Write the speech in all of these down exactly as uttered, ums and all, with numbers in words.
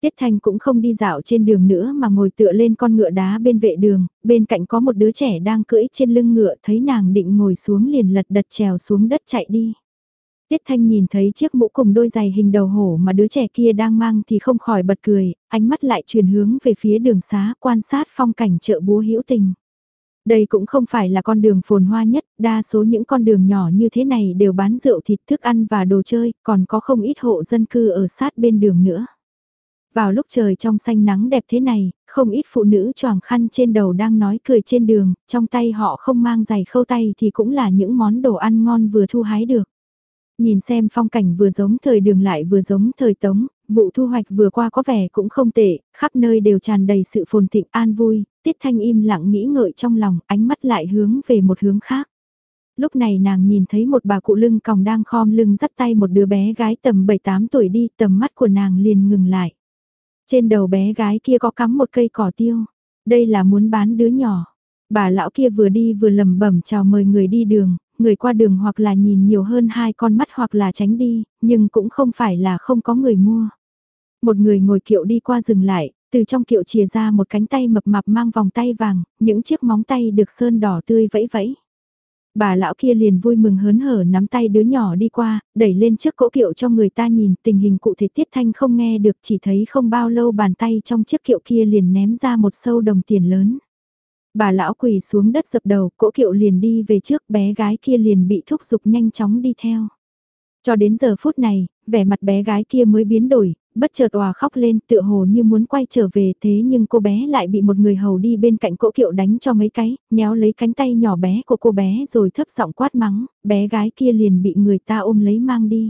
Tiết Thanh cũng không đi dạo trên đường nữa mà ngồi tựa lên con ngựa đá bên vệ đường, bên cạnh có một đứa trẻ đang cưỡi trên lưng ngựa, thấy nàng định ngồi xuống liền lật đật trèo xuống đất chạy đi. Tiết Thanh nhìn thấy chiếc mũ cùng đôi giày hình đầu hổ mà đứa trẻ kia đang mang thì không khỏi bật cười, ánh mắt lại chuyển hướng về phía đường xá quan sát phong cảnh chợ búa hữu tình. Đây cũng không phải là con đường phồn hoa nhất, đa số những con đường nhỏ như thế này đều bán rượu thịt thức ăn và đồ chơi, còn có không ít hộ dân cư ở sát bên đường nữa. Vào lúc trời trong xanh nắng đẹp thế này, không ít phụ nữ choàng khăn trên đầu đang nói cười trên đường, trong tay họ không mang giày khâu tay thì cũng là những món đồ ăn ngon vừa thu hái được. Nhìn xem phong cảnh vừa giống thời đường lại vừa giống thời Tống, vụ thu hoạch vừa qua có vẻ cũng không tệ, khắp nơi đều tràn đầy sự phồn thịnh an vui, Tiết Thanh im lặng nghĩ ngợi trong lòng, ánh mắt lại hướng về một hướng khác. Lúc này nàng nhìn thấy một bà cụ lưng còng đang khom lưng dắt tay một đứa bé gái tầm bảy tám tuổi đi, tầm mắt của nàng liền ngừng lại. Trên đầu bé gái kia có cắm một cây cỏ tiêu, đây là muốn bán đứa nhỏ. Bà lão kia vừa đi vừa lẩm bẩm chào mời người đi đường, người qua đường hoặc là nhìn nhiều hơn hai con mắt hoặc là tránh đi, nhưng cũng không phải là không có người mua. Một người ngồi kiệu đi qua dừng lại, từ trong kiệu chìa ra một cánh tay mập mạp mang vòng tay vàng, những chiếc móng tay được sơn đỏ tươi vẫy vẫy. Bà lão kia liền vui mừng hớn hở nắm tay đứa nhỏ đi qua, đẩy lên trước cỗ kiệu cho người ta nhìn, tình hình cụ thể Tiết Thanh không nghe được, chỉ thấy không bao lâu bàn tay trong chiếc kiệu kia liền ném ra một sâu đồng tiền lớn. Bà lão quỳ xuống đất dập đầu, cỗ kiệu liền đi về trước, bé gái kia liền bị thúc giục nhanh chóng đi theo. Cho đến giờ phút này, vẻ mặt bé gái kia mới biến đổi, bất chợt òa khóc lên tựa hồ như muốn quay trở về, thế nhưng cô bé lại bị một người hầu đi bên cạnh cỗ kiệu đánh cho mấy cái, nhéo lấy cánh tay nhỏ bé của cô bé rồi thấp giọng quát mắng, bé gái kia liền bị người ta ôm lấy mang đi.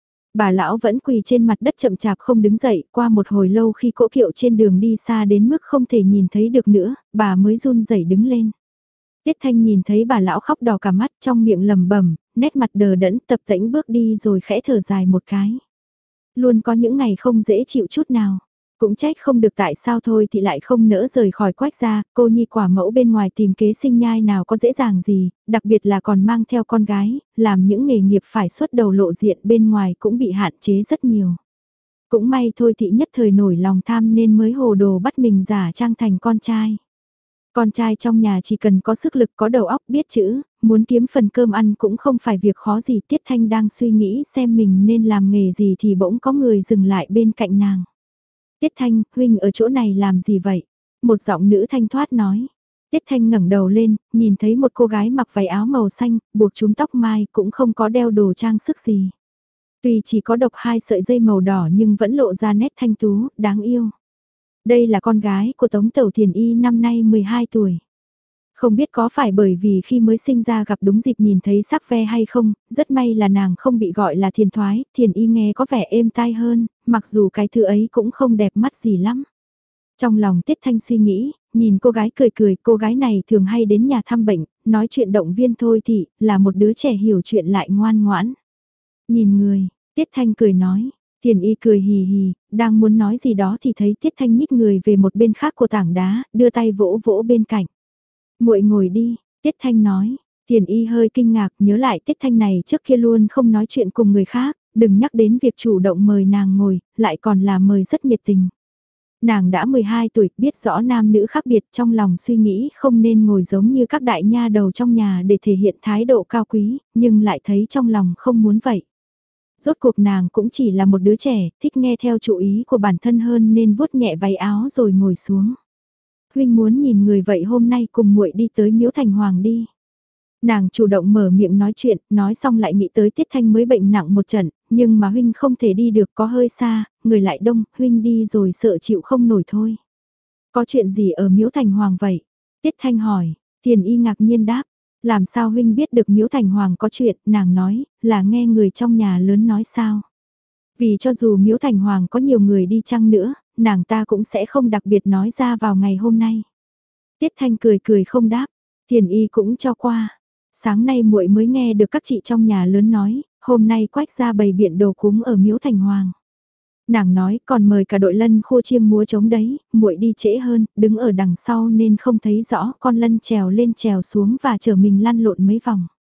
Bà lão vẫn quỳ trên mặt đất chậm chạp không đứng dậy, qua một hồi lâu khi cỗ kiệu trên đường đi xa đến mức không thể nhìn thấy được nữa, bà mới run rẩy đứng lên. Tiết Thanh nhìn thấy bà lão khóc đỏ cả mắt, trong miệng lẩm bẩm, nét mặt đờ đẫn, tập tễnh bước đi rồi khẽ thở dài một cái. Luôn có những ngày không dễ chịu chút nào. Cũng trách không được tại sao thôi thì lại không nỡ rời khỏi Quách gia, cô nhi quả mẫu bên ngoài tìm kế sinh nhai nào có dễ dàng gì, đặc biệt là còn mang theo con gái, làm những nghề nghiệp phải xuất đầu lộ diện bên ngoài cũng bị hạn chế rất nhiều. Cũng may thôi thị nhất thời nổi lòng tham nên mới hồ đồ bắt mình giả trang thành con trai. Con trai trong nhà chỉ cần có sức lực có đầu óc biết chữ, muốn kiếm phần cơm ăn cũng không phải việc khó gì. Tiết Thanh đang suy nghĩ xem mình nên làm nghề gì thì bỗng có người dừng lại bên cạnh nàng. Tiết Thanh, huynh ở chỗ này làm gì vậy? Một giọng nữ thanh thoát nói. Tiết Thanh ngẩng đầu lên, nhìn thấy một cô gái mặc váy áo màu xanh, buộc trúm tóc mai cũng không có đeo đồ trang sức gì. Tuy chỉ có độc hai sợi dây màu đỏ nhưng vẫn lộ ra nét thanh tú, đáng yêu. Đây là con gái của Tống Tẩu Thiền Y năm nay mười hai tuổi. Không biết có phải bởi vì khi mới sinh ra gặp đúng dịp nhìn thấy sắc ve hay không, rất may là nàng không bị gọi là thiền thoái, Thiền Y nghe có vẻ êm tai hơn, mặc dù cái thứ ấy cũng không đẹp mắt gì lắm. Trong lòng Tiết Thanh suy nghĩ, nhìn cô gái cười cười, cô gái này thường hay đến nhà thăm bệnh, nói chuyện động viên thôi thì, là một đứa trẻ hiểu chuyện lại ngoan ngoãn. Nhìn người, Tiết Thanh cười nói. Thiền Y cười hì hì, đang muốn nói gì đó thì thấy Tiết Thanh nhích người về một bên khác của tảng đá, đưa tay vỗ vỗ bên cạnh. Muội ngồi đi, Tiết Thanh nói. Thiền Y hơi kinh ngạc, nhớ lại Tiết Thanh này trước kia luôn không nói chuyện cùng người khác, đừng nhắc đến việc chủ động mời nàng ngồi, lại còn là mời rất nhiệt tình. Nàng đã mười hai tuổi, biết rõ nam nữ khác biệt, trong lòng suy nghĩ không nên ngồi giống như các đại nha đầu trong nhà để thể hiện thái độ cao quý, nhưng lại thấy trong lòng không muốn vậy. Rốt cuộc nàng cũng chỉ là một đứa trẻ, thích nghe theo chủ ý của bản thân hơn nên vuốt nhẹ váy áo rồi ngồi xuống. Huynh muốn nhìn người vậy hôm nay cùng muội đi tới Miếu Thành Hoàng đi. Nàng chủ động mở miệng nói chuyện, nói xong lại nghĩ tới Tiết Thanh mới bệnh nặng một trận, nhưng mà huynh không thể đi được có hơi xa, người lại đông, huynh đi rồi sợ chịu không nổi thôi. Có chuyện gì ở Miếu Thành Hoàng vậy? Tiết Thanh hỏi, Thiền Y ngạc nhiên đáp. Làm sao huynh biết được Miếu Thành Hoàng có chuyện, nàng nói, là nghe người trong nhà lớn nói sao. Vì cho dù Miếu Thành Hoàng có nhiều người đi chăng nữa, nàng ta cũng sẽ không đặc biệt nói ra vào ngày hôm nay. Tiết Thanh cười cười không đáp, Thiền Y cũng cho qua. Sáng nay muội mới nghe được các chị trong nhà lớn nói, hôm nay Quách ra bày biện đồ cúng ở Miếu Thành Hoàng. Nàng nói còn mời cả đội lân khô chiêng múa trống đấy, muội đi trễ hơn, đứng ở đằng sau nên không thấy rõ con lân trèo lên trèo xuống và chở mình lăn lộn mấy vòng.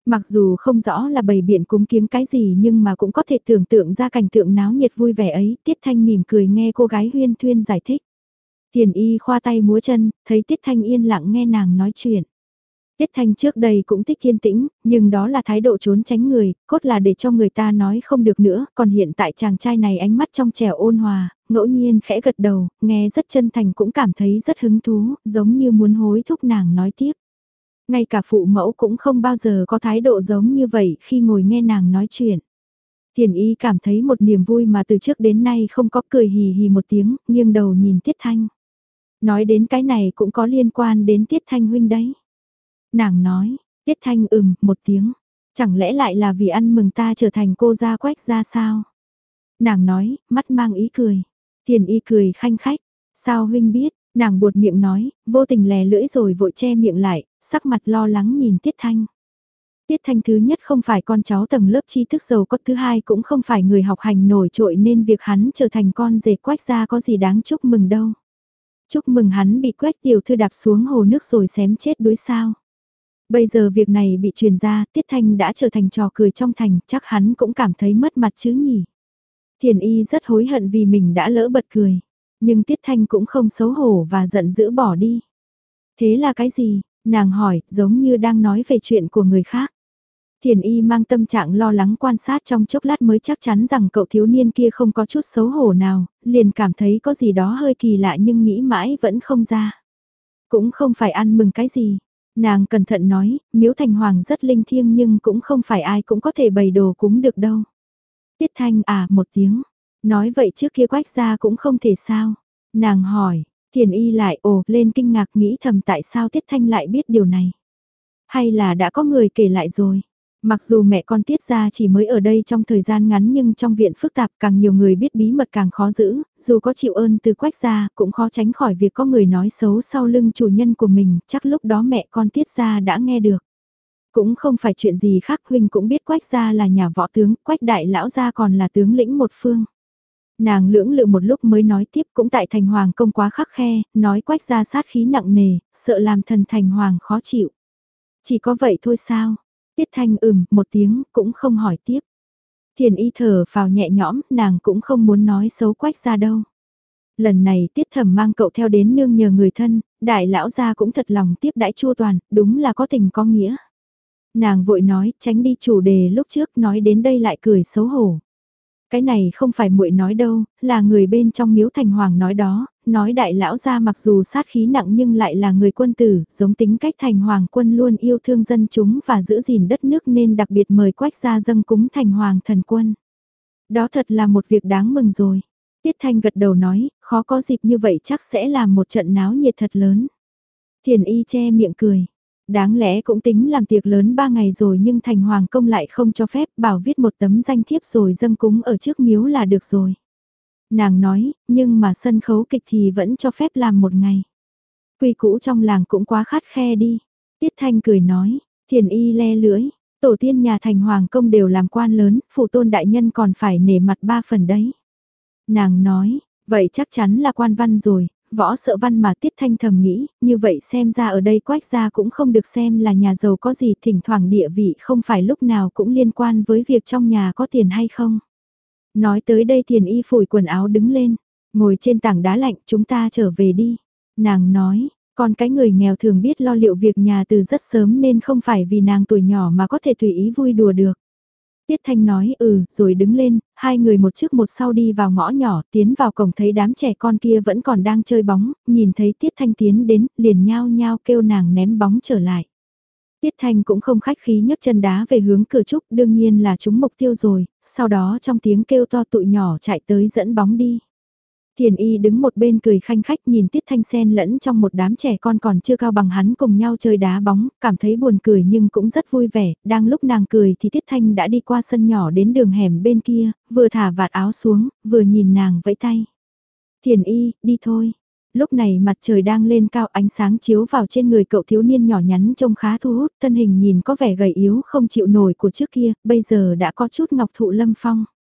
Mặc dù không rõ là bày biện cúng kiếng cái gì nhưng mà cũng có thể tưởng tượng ra cảnh tượng náo nhiệt vui vẻ ấy. Tiết Thanh mỉm cười nghe cô gái huyên thuyên giải thích. Tiền y khoa tay múa chân, thấy Tiết Thanh yên lặng nghe nàng nói chuyện. Tiết Thanh trước đây cũng thích yên tĩnh, nhưng đó là thái độ trốn tránh người, cốt là để cho người ta nói không được nữa, còn hiện tại chàng trai này ánh mắt trong trẻo ôn hòa, ngẫu nhiên khẽ gật đầu, nghe rất chân thành cũng cảm thấy rất hứng thú, giống như muốn hối thúc nàng nói tiếp. Ngay cả phụ mẫu cũng không bao giờ có thái độ giống như vậy khi ngồi nghe nàng nói chuyện. Tiền y cảm thấy một niềm vui mà từ trước đến nay không có, cười hì hì một tiếng, nghiêng đầu nhìn Tiết Thanh. Nói đến cái này cũng có liên quan đến Tiết Thanh huynh đấy. Nàng nói, Tiết Thanh ừm một tiếng, chẳng lẽ lại là vì ăn mừng ta trở thành cô gia Quách gia sao? Nàng nói, mắt mang ý cười. Tiền y cười khanh khách, sao huynh biết? Nàng buột miệng nói, vô tình lè lưỡi rồi vội che miệng lại, sắc mặt lo lắng nhìn Tiết Thanh. Tiết Thanh thứ nhất không phải con cháu tầng lớp tri thức giàu có, thứ hai cũng không phải người học hành nổi trội nên việc hắn trở thành con rể Quách gia có gì đáng chúc mừng đâu. Chúc mừng hắn bị Quách tiểu thư đạp xuống hồ nước rồi xém chết đuối sao. Bây giờ việc này bị truyền ra, Tiết Thanh đã trở thành trò cười trong thành, chắc hắn cũng cảm thấy mất mặt chứ nhỉ. Thiền y rất hối hận vì mình đã lỡ bật cười, nhưng Tiết Thanh cũng không xấu hổ và giận dữ bỏ đi. Thế là cái gì? Nàng hỏi, giống như đang nói về chuyện của người khác. Thiền y mang tâm trạng lo lắng quan sát trong chốc lát mới chắc chắn rằng cậu thiếu niên kia không có chút xấu hổ nào, liền cảm thấy có gì đó hơi kỳ lạ nhưng nghĩ mãi vẫn không ra. Cũng không phải ăn mừng cái gì. Nàng cẩn thận nói, miếu thành hoàng rất linh thiêng nhưng cũng không phải ai cũng có thể bày đồ cúng được đâu. Tiết Thanh à một tiếng, nói vậy trước kia Quách gia cũng không thể sao. Nàng hỏi, Thiền y lại ồ lên kinh ngạc nghĩ thầm tại sao Tiết Thanh lại biết điều này. Hay là đã có người kể lại rồi. Mặc dù mẹ con Tiết gia chỉ mới ở đây trong thời gian ngắn nhưng trong viện phức tạp càng nhiều người biết bí mật càng khó giữ, dù có chịu ơn từ Quách gia cũng khó tránh khỏi việc có người nói xấu sau lưng chủ nhân của mình, chắc lúc đó mẹ con Tiết gia đã nghe được. Cũng không phải chuyện gì khác, huynh cũng biết Quách gia là nhà võ tướng, Quách đại lão gia còn là tướng lĩnh một phương. Nàng lưỡng lự một lúc mới nói tiếp cũng tại thành hoàng công quá khắc khe, nói Quách gia sát khí nặng nề, sợ làm thần thành hoàng khó chịu. Chỉ có vậy thôi sao? Tiết Thanh ừm một tiếng cũng không hỏi tiếp. Thiền y thở phào nhẹ nhõm, nàng cũng không muốn nói xấu Quách gia đâu. Lần này Tiết Thẩm mang cậu theo đến nương nhờ người thân, đại lão gia cũng thật lòng tiếp đãi chu toàn, đúng là có tình có nghĩa. Nàng vội nói, tránh đi chủ đề lúc trước nói đến đây lại cười xấu hổ. Cái này không phải muội nói đâu, là người bên trong miếu thành hoàng nói đó, nói đại lão gia mặc dù sát khí nặng nhưng lại là người quân tử, giống tính cách thành hoàng quân luôn yêu thương dân chúng và giữ gìn đất nước nên đặc biệt mời Quách gia dâng cúng thành hoàng thần quân. Đó thật là một việc đáng mừng rồi. Tiết Thanh gật đầu nói, khó có dịp như vậy chắc sẽ là một trận náo nhiệt thật lớn. Thiền y che miệng cười. Đáng lẽ cũng tính làm tiệc lớn ba ngày rồi nhưng thành hoàng công lại không cho phép bảo viết một tấm danh thiếp rồi dâng cúng ở trước miếu là được rồi. Nàng nói, nhưng mà sân khấu kịch thì vẫn cho phép làm một ngày. Quy cũ trong làng cũng quá khắt khe đi. Tiết Thanh cười nói, thiền y le lưỡi, tổ tiên nhà thành hoàng công đều làm quan lớn, phụ tôn đại nhân còn phải nể mặt ba phần đấy. Nàng nói, vậy chắc chắn là quan văn rồi, võ sợ văn mà Tiết Thanh thầm nghĩ, như vậy xem ra ở đây Quách gia cũng không được xem là nhà giàu có gì, thỉnh thoảng địa vị không phải lúc nào cũng liên quan với việc trong nhà có tiền hay không. Nói tới đây Thiền y phủi quần áo đứng lên, ngồi trên tảng đá lạnh chúng ta trở về đi. Nàng nói, còn cái người nghèo thường biết lo liệu việc nhà từ rất sớm nên không phải vì nàng tuổi nhỏ mà có thể tùy ý vui đùa được. Tiết Thanh nói ừ, rồi đứng lên, hai người một trước một sau đi vào ngõ nhỏ, tiến vào cổng thấy đám trẻ con kia vẫn còn đang chơi bóng, nhìn thấy Tiết Thanh tiến đến, liền nhao nhao kêu nàng ném bóng trở lại. Tiết Thanh cũng không khách khí nhấc chân đá về hướng cửa trúc, đương nhiên là trúng mục tiêu rồi, sau đó trong tiếng kêu to tụi nhỏ chạy tới dẫn bóng đi. Thiền y đứng một bên cười khanh khách nhìn Tiết Thanh xen lẫn trong một đám trẻ con còn chưa cao bằng hắn cùng nhau chơi đá bóng, cảm thấy buồn cười nhưng cũng rất vui vẻ, đang lúc nàng cười thì Tiết Thanh đã đi qua sân nhỏ đến đường hẻm bên kia, vừa thả vạt áo xuống, vừa nhìn nàng vẫy tay. Thiền y, đi thôi. Lúc này mặt trời đang lên cao ánh sáng chiếu vào trên người cậu thiếu niên nhỏ nhắn trông khá thu hút, thân hình nhìn có vẻ gầy yếu không chịu nổi của trước kia, bây giờ đã có chút ngọc thụ lâm phong.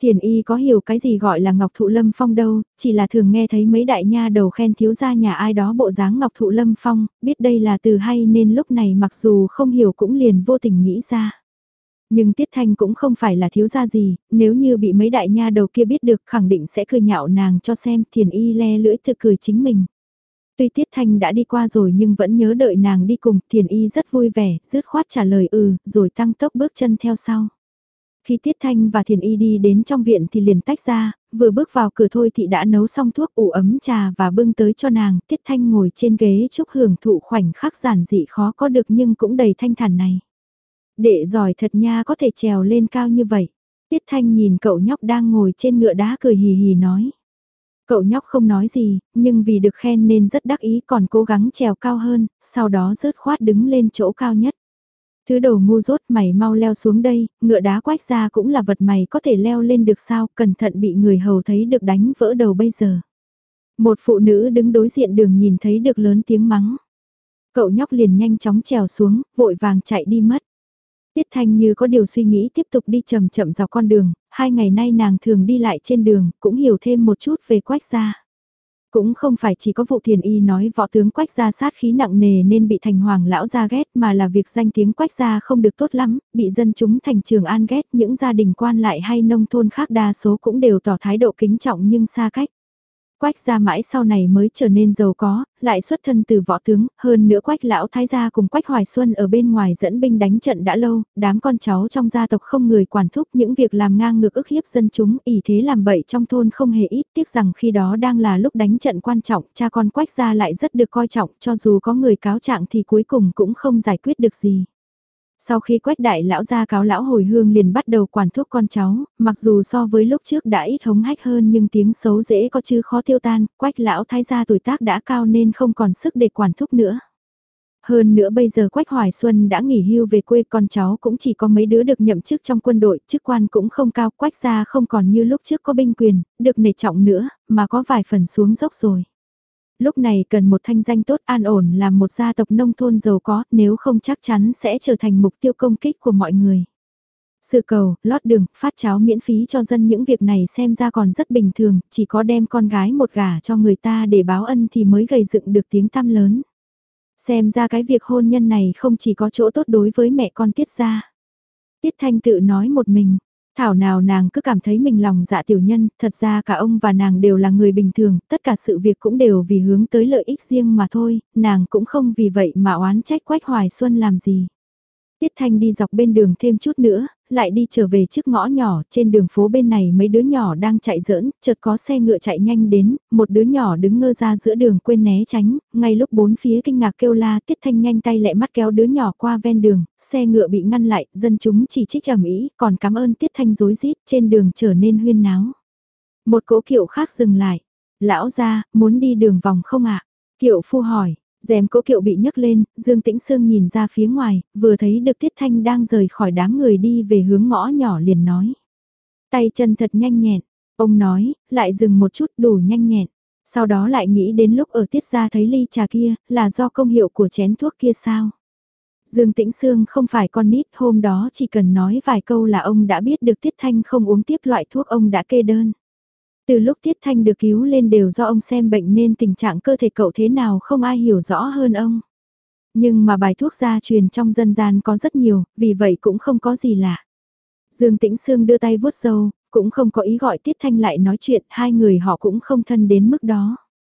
Thiền y có hiểu cái gì gọi là ngọc thụ lâm phong đâu, chỉ là thường nghe thấy mấy đại nha đầu khen thiếu gia nhà ai đó bộ dáng ngọc thụ lâm phong, biết đây là từ hay nên lúc này mặc dù không hiểu cũng liền vô tình nghĩ ra. Nhưng Tiết Thanh cũng không phải là thiếu gia gì, nếu như bị mấy đại nha đầu kia biết được khẳng định sẽ cười nhạo nàng cho xem, thiền y le lưỡi tự cười chính mình. Tuy Tiết Thanh đã đi qua rồi nhưng vẫn nhớ đợi nàng đi cùng, thiền y rất vui vẻ, dứt khoát trả lời ừ, rồi tăng tốc bước chân theo sau. Khi Tiết Thanh và thiền y đi đến trong viện thì liền tách ra, vừa bước vào cửa thôi thì đã nấu xong thuốc ủ ấm trà và bưng tới cho nàng, Tiết Thanh ngồi trên ghế chúc hưởng thụ khoảnh khắc giản dị khó có được nhưng cũng đầy thanh thản này. Đệ giỏi thật nha, có thể trèo lên cao như vậy. Tiết Thanh nhìn cậu nhóc đang ngồi trên ngựa đá cười hì hì nói. Cậu nhóc không nói gì, nhưng vì được khen nên rất đắc ý còn cố gắng trèo cao hơn, sau đó rớt khoát đứng lên chỗ cao nhất. Thứ đồ ngu dốt, mày mau leo xuống đây, ngựa đá quách ra cũng là vật mày có thể leo lên được sao, cẩn thận bị người hầu thấy được đánh vỡ đầu bây giờ. Một phụ nữ đứng đối diện đường nhìn thấy được lớn tiếng mắng. Cậu nhóc liền nhanh chóng trèo xuống, vội vàng chạy đi mất. Tiết Thanh như có điều suy nghĩ tiếp tục đi chậm chậm dọc con đường, hai ngày nay nàng thường đi lại trên đường, cũng hiểu thêm một chút về Quách gia. Cũng không phải chỉ có vụ thiền y nói võ tướng Quách gia sát khí nặng nề nên bị thành hoàng lão gia ghét mà là việc danh tiếng Quách gia không được tốt lắm, bị dân chúng thành Trường An ghét, những gia đình quan lại hay nông thôn khác đa số cũng đều tỏ thái độ kính trọng nhưng xa cách. Quách gia mãi sau này mới trở nên giàu có, lại xuất thân từ võ tướng, hơn nữa Quách lão thái gia cùng Quách Hoài Xuân ở bên ngoài dẫn binh đánh trận đã lâu, đám con cháu trong gia tộc không người quản thúc những việc làm ngang ngược ức hiếp dân chúng, ỷ thế làm bậy trong thôn không hề ít, tiếc rằng khi đó đang là lúc đánh trận quan trọng, cha con Quách gia lại rất được coi trọng, cho dù có người cáo trạng thì cuối cùng cũng không giải quyết được gì. Sau khi Quách đại lão gia cáo lão hồi hương liền bắt đầu quản thúc con cháu, mặc dù so với lúc trước đã ít hống hách hơn nhưng tiếng xấu dễ có chứ khó tiêu tan, Quách lão thái gia tuổi tác đã cao nên không còn sức để quản thúc nữa. Hơn nữa bây giờ Quách Hoài Xuân đã nghỉ hưu về quê, con cháu cũng chỉ có mấy đứa được nhậm chức trong quân đội, chức quan cũng không cao, Quách gia không còn như lúc trước có binh quyền, được nể trọng nữa, mà có vài phần xuống dốc rồi. Lúc này cần một thanh danh tốt an ổn làm một gia tộc nông thôn giàu có, nếu không chắc chắn sẽ trở thành mục tiêu công kích của mọi người. Sự cầu, lót đường, phát cháo miễn phí cho dân những việc này xem ra còn rất bình thường, chỉ có đem con gái một gả cho người ta để báo ân thì mới gây dựng được tiếng tăm lớn. Xem ra cái việc hôn nhân này không chỉ có chỗ tốt đối với mẹ con Tiết gia. Tiết Thanh tự nói một mình. Thảo nào nàng cứ cảm thấy mình lòng dạ tiểu nhân, thật ra cả ông và nàng đều là người bình thường, tất cả sự việc cũng đều vì hướng tới lợi ích riêng mà thôi, nàng cũng không vì vậy mà oán trách Quách Hoài Xuân làm gì. Tiết Thanh đi dọc bên đường thêm chút nữa, lại đi trở về trước ngõ nhỏ, trên đường phố bên này mấy đứa nhỏ đang chạy giỡn, chợt có xe ngựa chạy nhanh đến, một đứa nhỏ đứng ngơ ra giữa đường quên né tránh, ngay lúc bốn phía kinh ngạc kêu la, Tiết Thanh nhanh tay lẹ mắt kéo đứa nhỏ qua ven đường, xe ngựa bị ngăn lại, dân chúng chỉ trích ầm ĩ, còn cảm ơn Tiết Thanh rối rít, trên đường trở nên huyên náo. Một cỗ kiệu khác dừng lại, lão gia, muốn đi đường vòng không ạ? Kiệu phu hỏi. Rèm cỗ kiệu bị nhấc lên, Dương Tĩnh Sương nhìn ra phía ngoài, vừa thấy được Tiết Thanh đang rời khỏi đám người đi về hướng ngõ nhỏ liền nói. Tay chân thật nhanh nhẹn, ông nói, lại dừng một chút đủ nhanh nhẹn. Sau đó lại nghĩ đến lúc ở Tiết gia thấy ly trà kia, là do công hiệu của chén thuốc kia sao? Dương Tĩnh Sương không phải con nít, hôm đó chỉ cần nói vài câu là ông đã biết được Tiết Thanh không uống tiếp loại thuốc ông đã kê đơn. Từ lúc Tiết Thanh được cứu lên đều do ông xem bệnh nên tình trạng cơ thể cậu thế nào không ai hiểu rõ hơn ông. Nhưng mà bài thuốc gia truyền trong dân gian có rất nhiều, vì vậy cũng không có gì lạ. Dương Tĩnh Sương đưa tay vuốt râu, cũng không có ý gọi Tiết Thanh lại nói chuyện, hai người họ cũng không thân đến mức đó.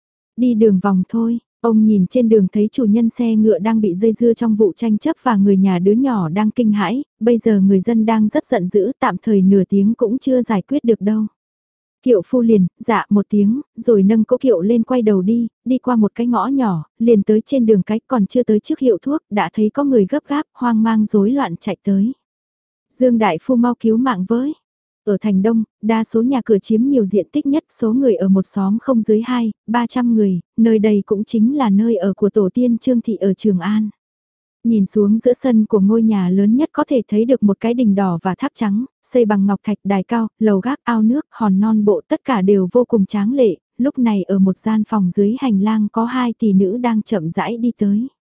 Đi đường vòng thôi, ông nhìn trên đường thấy chủ nhân xe ngựa đang bị dây dưa trong vụ tranh chấp và người nhà đứa nhỏ đang kinh hãi, bây giờ người dân đang rất giận dữ, tạm thời nửa tiếng cũng chưa giải quyết được đâu. Kiệu phu liền, dạ một tiếng, rồi nâng cỗ kiệu lên quay đầu đi, đi qua một cái ngõ nhỏ, liền tới trên đường cái còn chưa tới trước hiệu thuốc, đã thấy có người gấp gáp, hoang mang rối loạn chạy tới. Dương Đại Phu mau cứu mạng với. Ở thành Đông, đa số nhà cửa chiếm nhiều diện tích nhất, số người ở một xóm không dưới hai, ba trăm người, nơi đây cũng chính là nơi ở của tổ tiên Trương Thị ở Trường An. Nhìn xuống giữa sân của ngôi nhà lớn nhất có thể thấy được một cái đình đỏ và tháp trắng, xây bằng ngọc thạch, đài cao, lầu gác, ao nước, hòn non bộ tất cả đều vô cùng tráng lệ, lúc này ở một gian phòng dưới hành lang có hai tỷ nữ đang chậm rãi đi tới.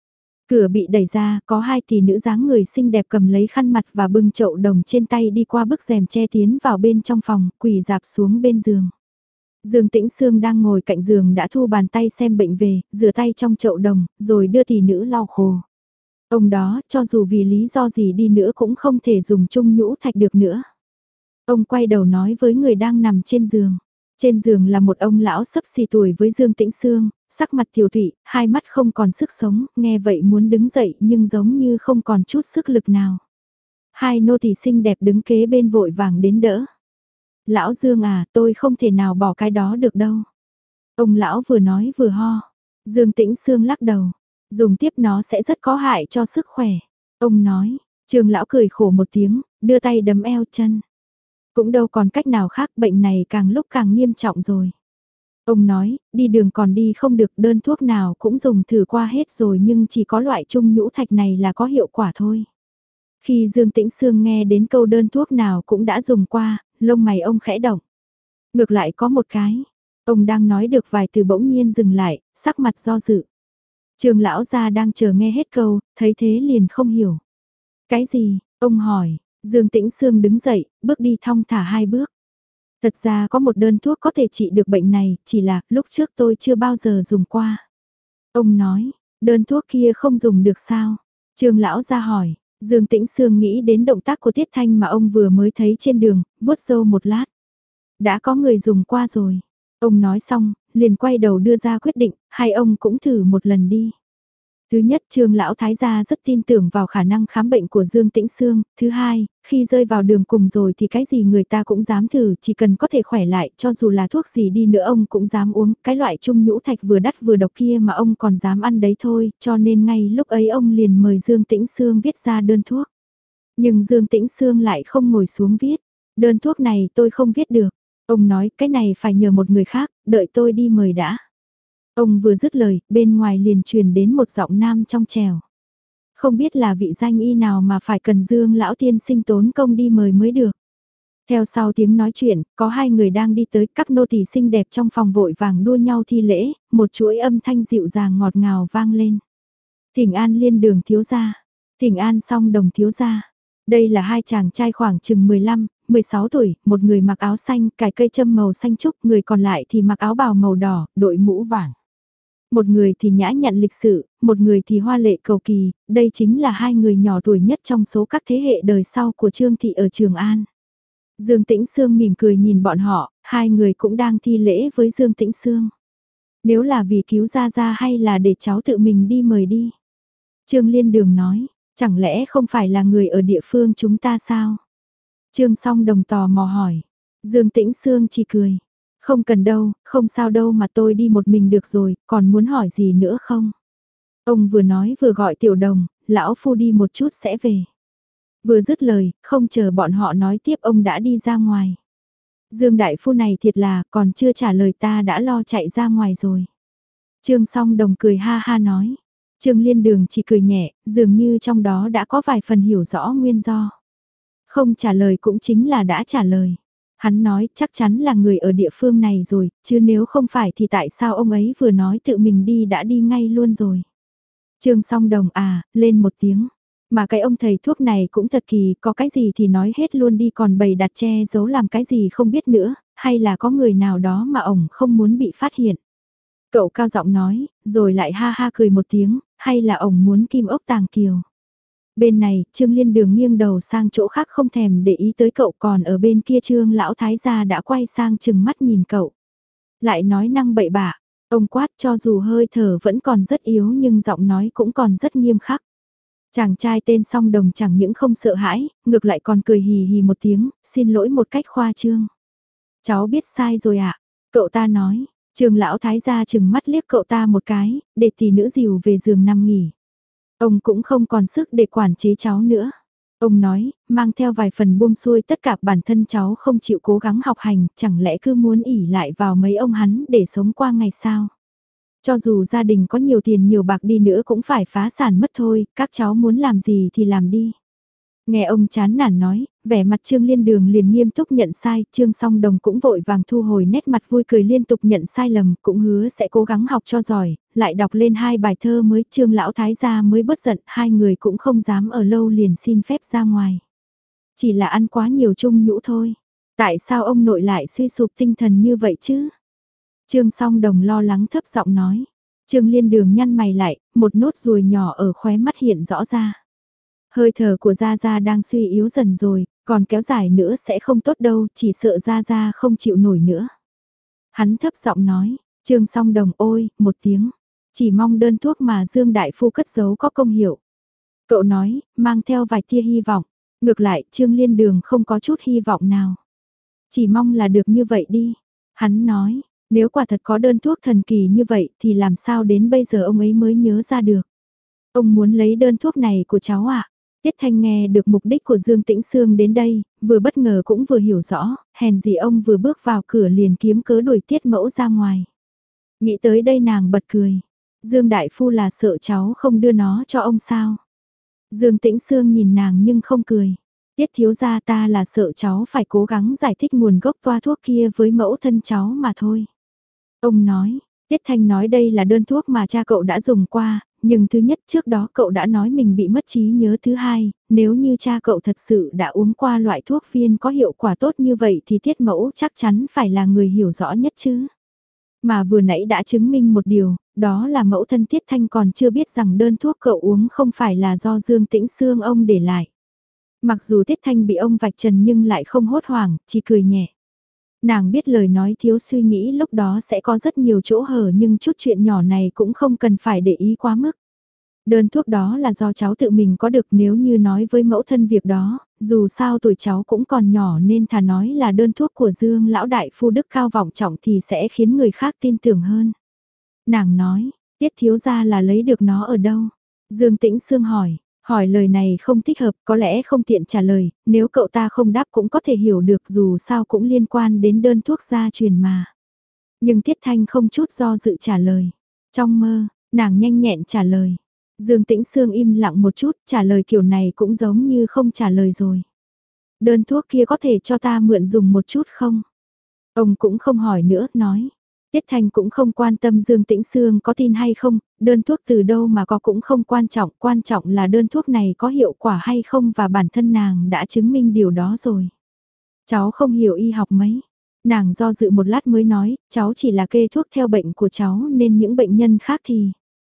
Cửa bị đẩy ra, có hai tỷ nữ dáng người xinh đẹp cầm lấy khăn mặt và bưng chậu đồng trên tay đi qua bức rèm che tiến vào bên trong phòng, quỳ dạp xuống bên giường. Dương Tĩnh Sương đang ngồi cạnh giường đã thu bàn tay xem bệnh về, rửa tay trong chậu đồng, rồi đưa tỷ nữ lau khô. Ông đó, cho dù vì lý do gì đi nữa cũng không thể dùng chung nhũ thạch được nữa. Ông quay đầu nói với người đang nằm trên giường. Trên giường là một ông lão sấp xì tuổi với Dương Tĩnh Sương, sắc mặt tiều tụy, hai mắt không còn sức sống, nghe vậy muốn đứng dậy nhưng giống như không còn chút sức lực nào. Hai nô tỳ xinh đẹp đứng kế bên vội vàng đến đỡ. Lão Dương à, tôi không thể nào bỏ cái đó được đâu. Ông lão vừa nói vừa ho. Dương Tĩnh Sương lắc đầu, dùng tiếp nó sẽ rất có hại cho sức khỏe. Ông nói, Trường lão cười khổ một tiếng, đưa tay đấm eo chân. Cũng đâu còn cách nào khác, bệnh này càng lúc càng nghiêm trọng rồi. Ông nói, đi đường còn đi không được, đơn thuốc nào cũng dùng thử qua hết rồi nhưng chỉ có loại trung nhũ thạch này là có hiệu quả thôi. Khi Dương Tĩnh Sương nghe đến câu đơn thuốc nào cũng đã dùng qua, lông mày ông khẽ động. Ngược lại có một cái, ông đang nói được vài từ bỗng nhiên dừng lại, sắc mặt do dự. Trường lão gia đang chờ nghe hết câu, thấy thế liền không hiểu. Cái gì, ông hỏi, Dương Tĩnh Sương đứng dậy, bước đi thong thả hai bước. Thật ra có một đơn thuốc có thể trị được bệnh này, chỉ là lúc trước tôi chưa bao giờ dùng qua. Ông nói, đơn thuốc kia không dùng được sao? Trường lão gia hỏi, Dương Tĩnh Sương nghĩ đến động tác của Tiết Thanh mà ông vừa mới thấy trên đường, vuốt râu một lát. Đã có người dùng qua rồi. Ông nói xong, liền quay đầu đưa ra quyết định, hai ông cũng thử một lần đi. Thứ nhất, Trương lão thái gia rất tin tưởng vào khả năng khám bệnh của Dương Tĩnh Sương. Thứ hai, khi rơi vào đường cùng rồi thì cái gì người ta cũng dám thử, chỉ cần có thể khỏe lại, cho dù là thuốc gì đi nữa ông cũng dám uống. Cái loại trung nhũ thạch vừa đắt vừa độc kia mà ông còn dám ăn đấy thôi, cho nên ngay lúc ấy ông liền mời Dương Tĩnh Sương viết ra đơn thuốc. Nhưng Dương Tĩnh Sương lại không ngồi xuống viết, đơn thuốc này tôi không viết được. Ông nói cái này phải nhờ một người khác, đợi tôi đi mời đã. Ông vừa dứt lời, bên ngoài liền truyền đến một giọng nam trong trèo. Không biết là vị danh y nào mà phải cần Dương lão tiên sinh tốn công đi mời mới được. Theo sau tiếng nói chuyện, có hai người đang đi tới, các nô tỳ xinh đẹp trong phòng vội vàng đua nhau thi lễ, một chuỗi âm thanh dịu dàng ngọt ngào vang lên. Thỉnh an liên đường thiếu gia, thỉnh an song đồng thiếu gia. Đây là hai chàng trai khoảng chừng mười lăm, mười sáu tuổi, một người mặc áo xanh, cài cây châm màu xanh trúc, người còn lại thì mặc áo bào màu đỏ, đội mũ vàng. Một người thì nhã nhặn lịch sự, một người thì hoa lệ cầu kỳ, đây chính là hai người nhỏ tuổi nhất trong số các thế hệ đời sau của Trương Thị ở Trường An. Dương Tĩnh Sương mỉm cười nhìn bọn họ, hai người cũng đang thi lễ với Dương Tĩnh Sương. Nếu là vì cứu Gia Gia hay là để cháu tự mình đi mời đi? Trương Liên Đường nói, chẳng lẽ không phải là người ở địa phương chúng ta sao? Trương Song Đồng tò mò hỏi, Dương Tĩnh Sương chỉ cười. Không cần đâu, không sao đâu mà tôi đi một mình được rồi, còn muốn hỏi gì nữa không? Ông vừa nói vừa gọi Tiểu Đồng, lão phu đi một chút sẽ về. Vừa dứt lời, không chờ bọn họ nói tiếp ông đã đi ra ngoài. Dương đại phu này thiệt là còn chưa trả lời ta đã lo chạy ra ngoài rồi. Trương Song Đồng cười ha ha nói. Trương Liên Đường chỉ cười nhẹ, dường như trong đó đã có vài phần hiểu rõ nguyên do. Không trả lời cũng chính là đã trả lời. Hắn nói chắc chắn là người ở địa phương này rồi, chứ nếu không phải thì tại sao ông ấy vừa nói tự mình đi đã đi ngay luôn rồi. Trương Song Đồng à, lên một tiếng. Mà cái ông thầy thuốc này cũng thật kỳ, có cái gì thì nói hết luôn đi còn bày đặt che giấu làm cái gì không biết nữa, hay là có người nào đó mà ổng không muốn bị phát hiện. Cậu cao giọng nói, rồi lại ha ha cười một tiếng, hay là ổng muốn kim ốc tàng kiều. Bên này, Trương Liên Đường nghiêng đầu sang chỗ khác không thèm để ý tới cậu, còn ở bên kia Trương lão thái gia đã quay sang chừng mắt nhìn cậu. Lại nói năng bậy bạ, ông quát cho dù hơi thở vẫn còn rất yếu nhưng giọng nói cũng còn rất nghiêm khắc. Chàng trai tên Song Đồng chẳng những không sợ hãi, ngược lại còn cười hì hì một tiếng, xin lỗi một cách khoa trương. Cháu biết sai rồi ạ, cậu ta nói. Trương lão thái gia chừng mắt liếc cậu ta một cái, để tỷ nữ dìu về giường nằm nghỉ. Ông cũng không còn sức để quản chế cháu nữa. Ông nói, mang theo vài phần buông xuôi tất cả bản thân cháu không chịu cố gắng học hành, chẳng lẽ cứ muốn ỉ lại vào mấy ông hắn để sống qua ngày sao? Cho dù gia đình có nhiều tiền nhiều bạc đi nữa cũng phải phá sản mất thôi, các cháu muốn làm gì thì làm đi. Nghe ông chán nản nói, vẻ mặt Trương Liên Đường liền nghiêm túc nhận sai, Trương Song Đồng cũng vội vàng thu hồi nét mặt vui cười liên tục nhận sai lầm, cũng hứa sẽ cố gắng học cho giỏi, lại đọc lên hai bài thơ mới, Trương Lão Thái gia mới bớt giận, hai người cũng không dám ở lâu liền xin phép ra ngoài. Chỉ là ăn quá nhiều chung nhũ thôi. Tại sao ông nội lại suy sụp tinh thần như vậy chứ? Trương Song Đồng lo lắng thấp giọng nói. Trương Liên Đường nhăn mày lại, một nốt ruồi nhỏ ở khóe mắt hiện rõ ra. Hơi thở của Gia Gia đang suy yếu dần rồi, còn kéo dài nữa sẽ không tốt đâu, chỉ sợ Gia Gia không chịu nổi nữa. Hắn thấp giọng nói, Trương Song Đồng ôi, một tiếng, chỉ mong đơn thuốc mà Dương Đại Phu cất giấu có công hiệu. Cậu nói, mang theo vài tia hy vọng, ngược lại Trương Liên Đường không có chút hy vọng nào. Chỉ mong là được như vậy đi, hắn nói, nếu quả thật có đơn thuốc thần kỳ như vậy thì làm sao đến bây giờ ông ấy mới nhớ ra được. Ông muốn lấy đơn thuốc này của cháu ạ. À? Tiết Thanh nghe được mục đích của Dương Tĩnh Sương đến đây, vừa bất ngờ cũng vừa hiểu rõ, hèn gì ông vừa bước vào cửa liền kiếm cớ đuổi Tiết Mẫu ra ngoài. Nghĩ tới đây nàng bật cười. Dương Đại Phu là sợ cháu không đưa nó cho ông sao? Dương Tĩnh Sương nhìn nàng nhưng không cười. Tiết thiếu gia ta là sợ cháu phải cố gắng giải thích nguồn gốc toa thuốc kia với mẫu thân cháu mà thôi. Ông nói, Tiết Thanh nói đây là đơn thuốc mà cha cậu đã dùng qua, nhưng thứ nhất trước đó cậu đã nói mình bị mất trí nhớ, thứ hai, nếu như cha cậu thật sự đã uống qua loại thuốc viên có hiệu quả tốt như vậy thì Tiết Mẫu chắc chắn phải là người hiểu rõ nhất chứ. Mà vừa nãy đã chứng minh một điều, đó là mẫu thân Tiết Thanh còn chưa biết rằng đơn thuốc cậu uống không phải là do Dương Tĩnh Sương ông để lại. Mặc dù Tiết Thanh bị ông vạch trần nhưng lại không hốt hoảng, chỉ cười nhẹ. Nàng biết lời nói thiếu suy nghĩ lúc đó sẽ có rất nhiều chỗ hở nhưng chút chuyện nhỏ này cũng không cần phải để ý quá mức. Đơn thuốc đó là do cháu tự mình có được, nếu như nói với mẫu thân việc đó, dù sao tuổi cháu cũng còn nhỏ nên thà nói là đơn thuốc của Dương lão đại phu đức cao vọng trọng thì sẽ khiến người khác tin tưởng hơn. Nàng nói, Tiết thiếu gia là lấy được nó ở đâu? Dương Tĩnh Sương hỏi. Hỏi lời này không thích hợp, có lẽ không tiện trả lời, nếu cậu ta không đáp cũng có thể hiểu được, dù sao cũng liên quan đến đơn thuốc gia truyền mà. Nhưng Tiết Thanh không chút do dự trả lời. Trong mơ, nàng nhanh nhẹn trả lời. Dương Tĩnh Sương im lặng một chút, trả lời kiểu này cũng giống như không trả lời rồi. Đơn thuốc kia có thể cho ta mượn dùng một chút không? Ông cũng không hỏi nữa, nói. Tiết Thanh cũng không quan tâm Dương Tĩnh Sương có tin hay không, đơn thuốc từ đâu mà có cũng không quan trọng, quan trọng là đơn thuốc này có hiệu quả hay không và bản thân nàng đã chứng minh điều đó rồi. Cháu không hiểu y học mấy. Nàng do dự một lát mới nói, cháu chỉ là kê thuốc theo bệnh của cháu nên những bệnh nhân khác thì...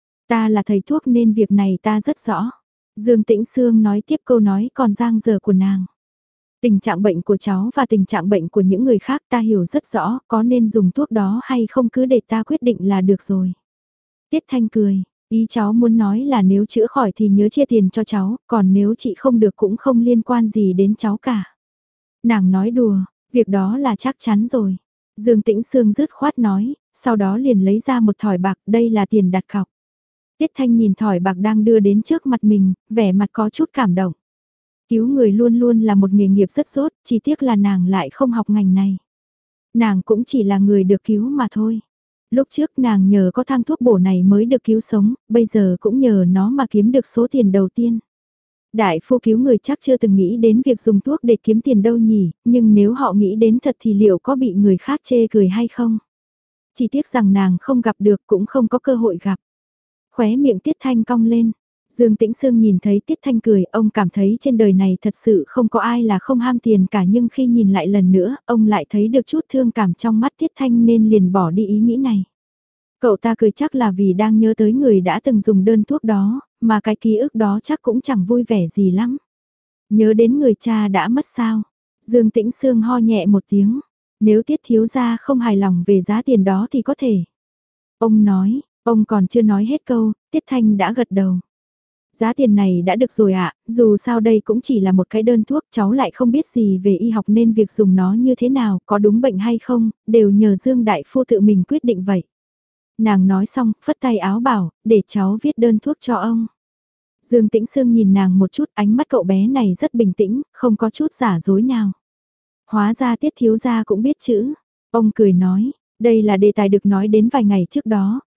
Ta là thầy thuốc nên việc này ta rất rõ. Dương Tĩnh Sương nói tiếp câu nói còn dang dở của nàng. Tình trạng bệnh của cháu và tình trạng bệnh của những người khác ta hiểu rất rõ, có nên dùng thuốc đó hay không cứ để ta quyết định là được rồi. Tiết Thanh cười, ý cháu muốn nói là nếu chữa khỏi thì nhớ chia tiền cho cháu, còn nếu chị không được cũng không liên quan gì đến cháu cả. Nàng nói đùa, việc đó là chắc chắn rồi. Dương Tĩnh Sương dứt khoát nói, sau đó liền lấy ra một thỏi bạc, đây là tiền đặt cọc. Tiết Thanh nhìn thỏi bạc đang đưa đến trước mặt mình, vẻ mặt có chút cảm động. Cứu người luôn luôn là một nghề nghiệp rất tốt, chỉ tiếc là nàng lại không học ngành này. Nàng cũng chỉ là người được cứu mà thôi. Lúc trước nàng nhờ có thang thuốc bổ này mới được cứu sống, bây giờ cũng nhờ nó mà kiếm được số tiền đầu tiên. Đại phu cứu người chắc chưa từng nghĩ đến việc dùng thuốc để kiếm tiền đâu nhỉ, nhưng nếu họ nghĩ đến thật thì liệu có bị người khác chê cười hay không? Chỉ tiếc rằng nàng không gặp được cũng không có cơ hội gặp. Khóe miệng Tiết Thanh cong lên. Dương Tĩnh Sương nhìn thấy Tiết Thanh cười, ông cảm thấy trên đời này thật sự không có ai là không ham tiền cả, nhưng khi nhìn lại lần nữa, ông lại thấy được chút thương cảm trong mắt Tiết Thanh nên liền bỏ đi ý nghĩ này. Cậu ta cười chắc là vì đang nhớ tới người đã từng dùng đơn thuốc đó, mà cái ký ức đó chắc cũng chẳng vui vẻ gì lắm. Nhớ đến người cha đã mất sao? Dương Tĩnh Sương ho nhẹ một tiếng. Nếu Tiết thiếu gia không hài lòng về giá tiền đó thì có thể. Ông nói, ông còn chưa nói hết câu, Tiết Thanh đã gật đầu. Giá tiền này đã được rồi ạ, à, dù sao đây cũng chỉ là một cái đơn thuốc, cháu lại không biết gì về y học nên việc dùng nó như thế nào, có đúng bệnh hay không, đều nhờ Dương Đại Phu tự mình quyết định vậy. Nàng nói xong, phất tay áo bảo, để cháu viết đơn thuốc cho ông. Dương Tĩnh Sương nhìn nàng một chút, ánh mắt cậu bé này rất bình tĩnh, không có chút giả dối nào. Hóa ra Tiết thiếu gia cũng biết chữ. Ông cười nói, đây là đề tài được nói đến vài ngày trước đó,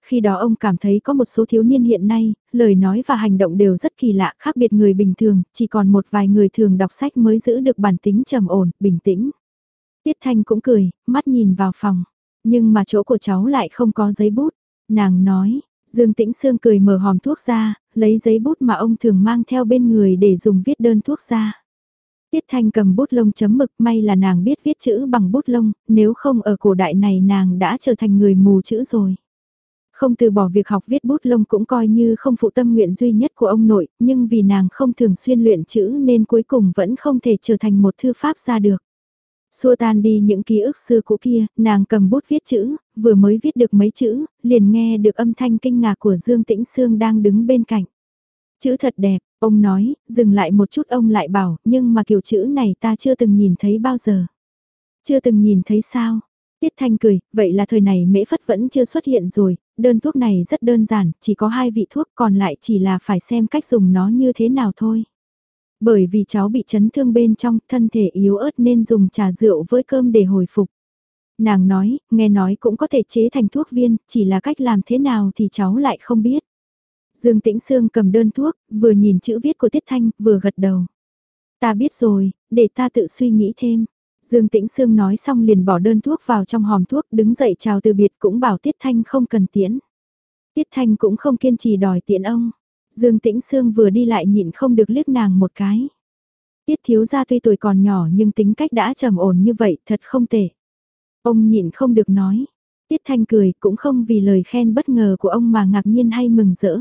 Khi đó ông cảm thấy có một số thiếu niên hiện nay, lời nói và hành động đều rất kỳ lạ, khác biệt người bình thường, chỉ còn một vài người thường đọc sách mới giữ được bản tính trầm ổn, bình tĩnh. Tiết Thanh cũng cười, mắt nhìn vào phòng. Nhưng mà chỗ của cháu lại không có giấy bút. Nàng nói, Dương Tĩnh Sương cười mở hòm thuốc ra, lấy giấy bút mà ông thường mang theo bên người để dùng viết đơn thuốc ra. Tiết Thanh cầm bút lông chấm mực, may là nàng biết viết chữ bằng bút lông, nếu không ở cổ đại này nàng đã trở thành người mù chữ rồi. Không từ bỏ việc học viết bút lông cũng coi như không phụ tâm nguyện duy nhất của ông nội, nhưng vì nàng không thường xuyên luyện chữ nên cuối cùng vẫn không thể trở thành một thư pháp ra được. Xua tan đi những ký ức xưa cũ kia, nàng cầm bút viết chữ, vừa mới viết được mấy chữ, liền nghe được âm thanh kinh ngạc của Dương Tĩnh Sương đang đứng bên cạnh. Chữ thật đẹp, ông nói, dừng lại một chút ông lại bảo, nhưng mà kiểu chữ này ta chưa từng nhìn thấy bao giờ. Chưa từng nhìn thấy sao? Tiết Thanh cười, vậy là thời này mễ phất vẫn chưa xuất hiện rồi, đơn thuốc này rất đơn giản, chỉ có hai vị thuốc còn lại chỉ là phải xem cách dùng nó như thế nào thôi. Bởi vì cháu bị chấn thương bên trong, thân thể yếu ớt nên dùng trà rượu với cơm để hồi phục. Nàng nói, nghe nói cũng có thể chế thành thuốc viên, chỉ là cách làm thế nào thì cháu lại không biết. Dương Tĩnh Sương cầm đơn thuốc, vừa nhìn chữ viết của Tiết Thanh, vừa gật đầu. Ta biết rồi, để ta tự suy nghĩ thêm. Dương Tĩnh Sương nói xong liền bỏ đơn thuốc vào trong hòm thuốc, đứng dậy chào từ biệt cũng bảo Tiết Thanh không cần tiễn. Tiết Thanh cũng không kiên trì đòi tiễn ông. Dương Tĩnh Sương vừa đi lại nhịn không được liếc nàng một cái. Tiết thiếu gia tuy tuổi còn nhỏ nhưng tính cách đã trầm ổn như vậy thật không tệ. Ông nhịn không được nói. Tiết Thanh cười cũng không vì lời khen bất ngờ của ông mà ngạc nhiên hay mừng rỡ.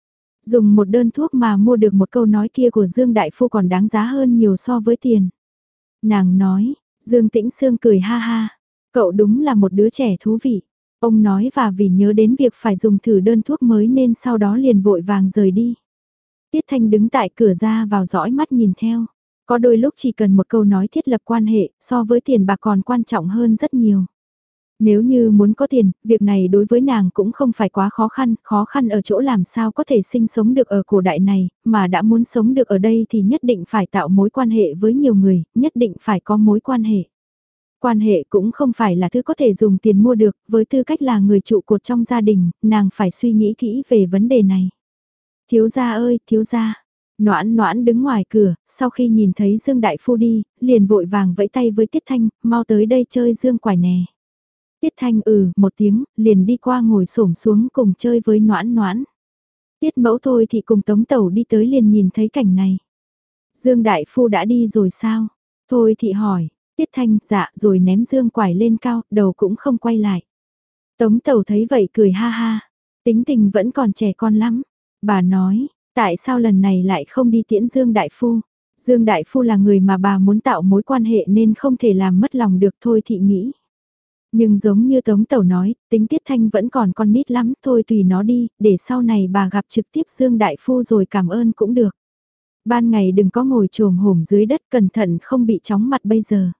Dùng một đơn thuốc mà mua được một câu nói kia của Dương Đại Phu còn đáng giá hơn nhiều so với tiền. Nàng nói, Dương Tĩnh Sương cười ha ha. Cậu đúng là một đứa trẻ thú vị. Ông nói và vì nhớ đến việc phải dùng thử đơn thuốc mới nên sau đó liền vội vàng rời đi. Tiết Thanh đứng tại cửa ra vào dõi mắt nhìn theo. Có đôi lúc chỉ cần một câu nói thiết lập quan hệ so với tiền bạc còn quan trọng hơn rất nhiều. Nếu như muốn có tiền, việc này đối với nàng cũng không phải quá khó khăn, khó khăn ở chỗ làm sao có thể sinh sống được ở cổ đại này, mà đã muốn sống được ở đây thì nhất định phải tạo mối quan hệ với nhiều người, nhất định phải có mối quan hệ. Quan hệ cũng không phải là thứ có thể dùng tiền mua được, với tư cách là người trụ cột trong gia đình, nàng phải suy nghĩ kỹ về vấn đề này. Thiếu gia ơi, thiếu gia. Noãn Noãn đứng ngoài cửa, sau khi nhìn thấy Dương Đại Phu đi, liền vội vàng vẫy tay với Tiết Thanh, mau tới đây chơi Dương quải nè. Tiết Thanh ừ, một tiếng, liền đi qua ngồi xổm xuống cùng chơi với Noãn Noãn. Tiết Mẫu Thôi thì cùng Tống Tẩu đi tới liền nhìn thấy cảnh này. Dương Đại Phu đã đi rồi sao? Thôi thì hỏi, Tiết Thanh dạ rồi ném Dương quải lên cao, đầu cũng không quay lại. Tống Tẩu thấy vậy cười ha ha, tính tình vẫn còn trẻ con lắm. Bà nói, tại sao lần này lại không đi tiễn Dương Đại Phu? Dương Đại Phu là người mà bà muốn tạo mối quan hệ nên không thể làm mất lòng được thôi thị nghĩ. Nhưng giống như Tống Tẩu nói, tính Tiết Thanh vẫn còn con nít lắm, thôi tùy nó đi, để sau này bà gặp trực tiếp Dương Đại Phu rồi cảm ơn cũng được. Ban ngày đừng có ngồi trồm hổm dưới đất, cẩn thận không bị chóng mặt bây giờ.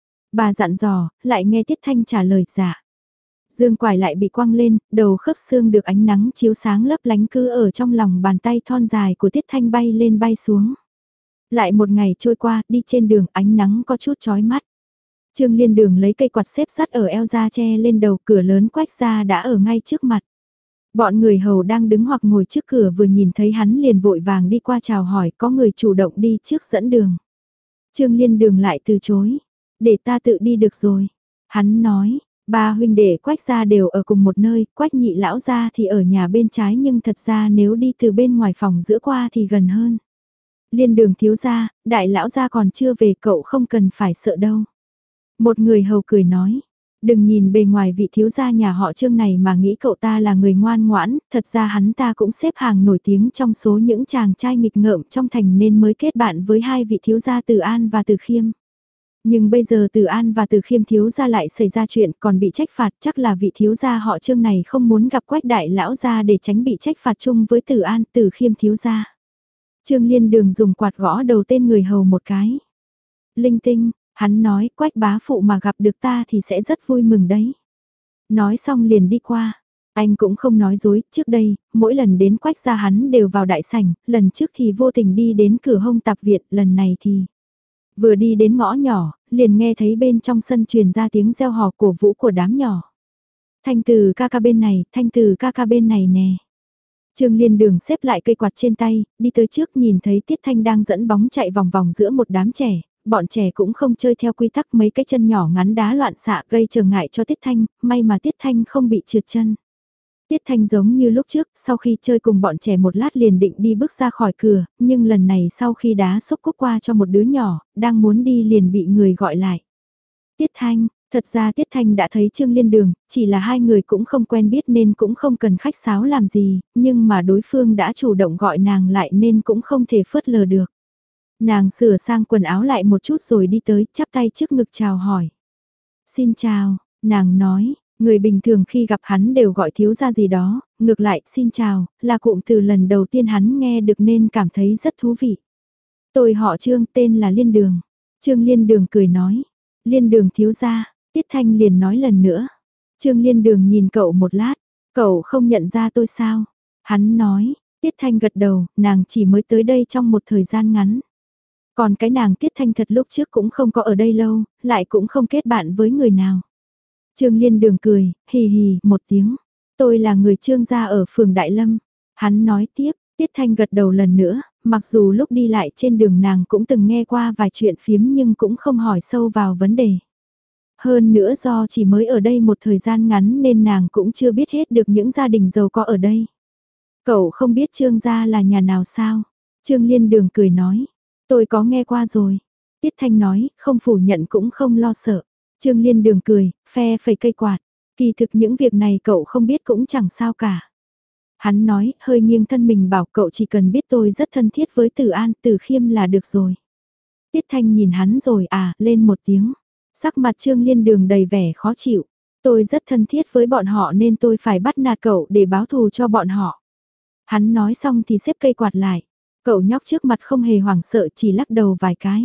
Bà dặn dò, lại nghe Tiết Thanh trả lời dạ. Dương quải lại bị quăng lên, đầu khớp xương được ánh nắng chiếu sáng lấp lánh cứ ở trong lòng bàn tay thon dài của Tiết Thanh bay lên bay xuống. Lại một ngày trôi qua, đi trên đường ánh nắng có chút chói mắt. Trương Liên Đường lấy cây quạt xếp sắt ở eo ra che lên đầu, cửa lớn quách ra đã ở ngay trước mặt. Bọn người hầu đang đứng hoặc ngồi trước cửa vừa nhìn thấy hắn liền vội vàng đi qua chào hỏi, có người chủ động đi trước dẫn đường. Trương Liên Đường lại từ chối, để ta tự đi được rồi. Hắn nói, ba huynh đệ quách gia đều ở cùng một nơi, quách nhị lão gia thì ở nhà bên trái nhưng thật ra nếu đi từ bên ngoài phòng giữa qua thì gần hơn. Liên Đường thiếu gia, đại lão gia còn chưa về, cậu không cần phải sợ đâu. Một người hầu cười nói, đừng nhìn bề ngoài vị thiếu gia nhà họ Trương này mà nghĩ cậu ta là người ngoan ngoãn, thật ra hắn ta cũng xếp hàng nổi tiếng trong số những chàng trai nghịch ngợm trong thành nên mới kết bạn với hai vị thiếu gia Từ An và Từ Khiêm. Nhưng bây giờ Từ An và Từ Khiêm thiếu gia lại xảy ra chuyện còn bị trách phạt, chắc là vị thiếu gia họ Trương này không muốn gặp Quách đại lão gia để tránh bị trách phạt chung với Từ An, Từ Khiêm thiếu gia. Trương Liên Đường dùng quạt gõ đầu tên người hầu một cái. Linh tinh. Hắn nói Quách bá phụ mà gặp được ta thì sẽ rất vui mừng đấy. Nói xong liền đi qua. Anh cũng không nói dối, trước đây, mỗi lần đến Quách gia hắn đều vào đại sảnh, lần trước thì vô tình đi đến cửa hông tạp viện, lần này thì... Vừa đi đến ngõ nhỏ, liền nghe thấy bên trong sân truyền ra tiếng reo hò cổ vũ của đám nhỏ. Thanh Từ ca ca bên này, Thanh Từ ca ca bên này nè. Trương Liên Đường xếp lại cây quạt trên tay, đi tới trước nhìn thấy Tiết Thanh đang dẫn bóng chạy vòng vòng giữa một đám trẻ, bọn trẻ cũng không chơi theo quy tắc, mấy cái chân nhỏ ngắn đá loạn xạ gây trở ngại cho Tiết Thanh, may mà Tiết Thanh không bị trượt chân. Tiết Thanh giống như lúc trước, sau khi chơi cùng bọn trẻ một lát liền định đi bước ra khỏi cửa, nhưng lần này sau khi đá xúc cúc qua cho một đứa nhỏ, đang muốn đi liền bị người gọi lại. Tiết Thanh, thật ra Tiết Thanh đã thấy Trương Liên Đường, chỉ là hai người cũng không quen biết nên cũng không cần khách sáo làm gì, nhưng mà đối phương đã chủ động gọi nàng lại nên cũng không thể phớt lờ được. Nàng sửa sang quần áo lại một chút rồi đi tới, chắp tay trước ngực chào hỏi. Xin chào, nàng nói, người bình thường khi gặp hắn đều gọi thiếu gia gì đó, ngược lại xin chào, là cụm từ lần đầu tiên hắn nghe được nên cảm thấy rất thú vị. Tôi họ Trương, tên là Liên Đường. Trương Liên Đường cười nói, Liên Đường thiếu gia, Tiết Thanh liền nói lần nữa. Trương Liên Đường nhìn cậu một lát, cậu không nhận ra tôi sao? Hắn nói, Tiết Thanh gật đầu, nàng chỉ mới tới đây trong một thời gian ngắn. Còn cái nàng Tiết Thanh thật lúc trước cũng không có ở đây lâu, lại cũng không kết bạn với người nào. Trương Liên Đường cười, hì hì, một tiếng. Tôi là người Trương gia ở phường Đại Lâm. Hắn nói tiếp, Tiết Thanh gật đầu lần nữa, mặc dù lúc đi lại trên đường nàng cũng từng nghe qua vài chuyện phiếm nhưng cũng không hỏi sâu vào vấn đề. Hơn nữa do chỉ mới ở đây một thời gian ngắn nên nàng cũng chưa biết hết được những gia đình giàu có ở đây. Cậu không biết Trương gia là nhà nào sao? Trương Liên Đường cười nói, tôi có nghe qua rồi. Tiết Thanh nói, không phủ nhận cũng không lo sợ. Trương Liên Đường cười, phe phẩy cây quạt. Kỳ thực những việc này cậu không biết cũng chẳng sao cả. Hắn nói, hơi nghiêng thân mình bảo cậu chỉ cần biết tôi rất thân thiết với Từ An, Từ Khiêm là được rồi. Tiết Thanh nhìn hắn rồi à, lên một tiếng. Sắc mặt Trương Liên Đường đầy vẻ khó chịu. Tôi rất thân thiết với bọn họ nên tôi phải bắt nạt cậu để báo thù cho bọn họ. Hắn nói xong thì xếp cây quạt lại. Cậu nhóc trước mặt không hề hoảng sợ, chỉ lắc đầu vài cái.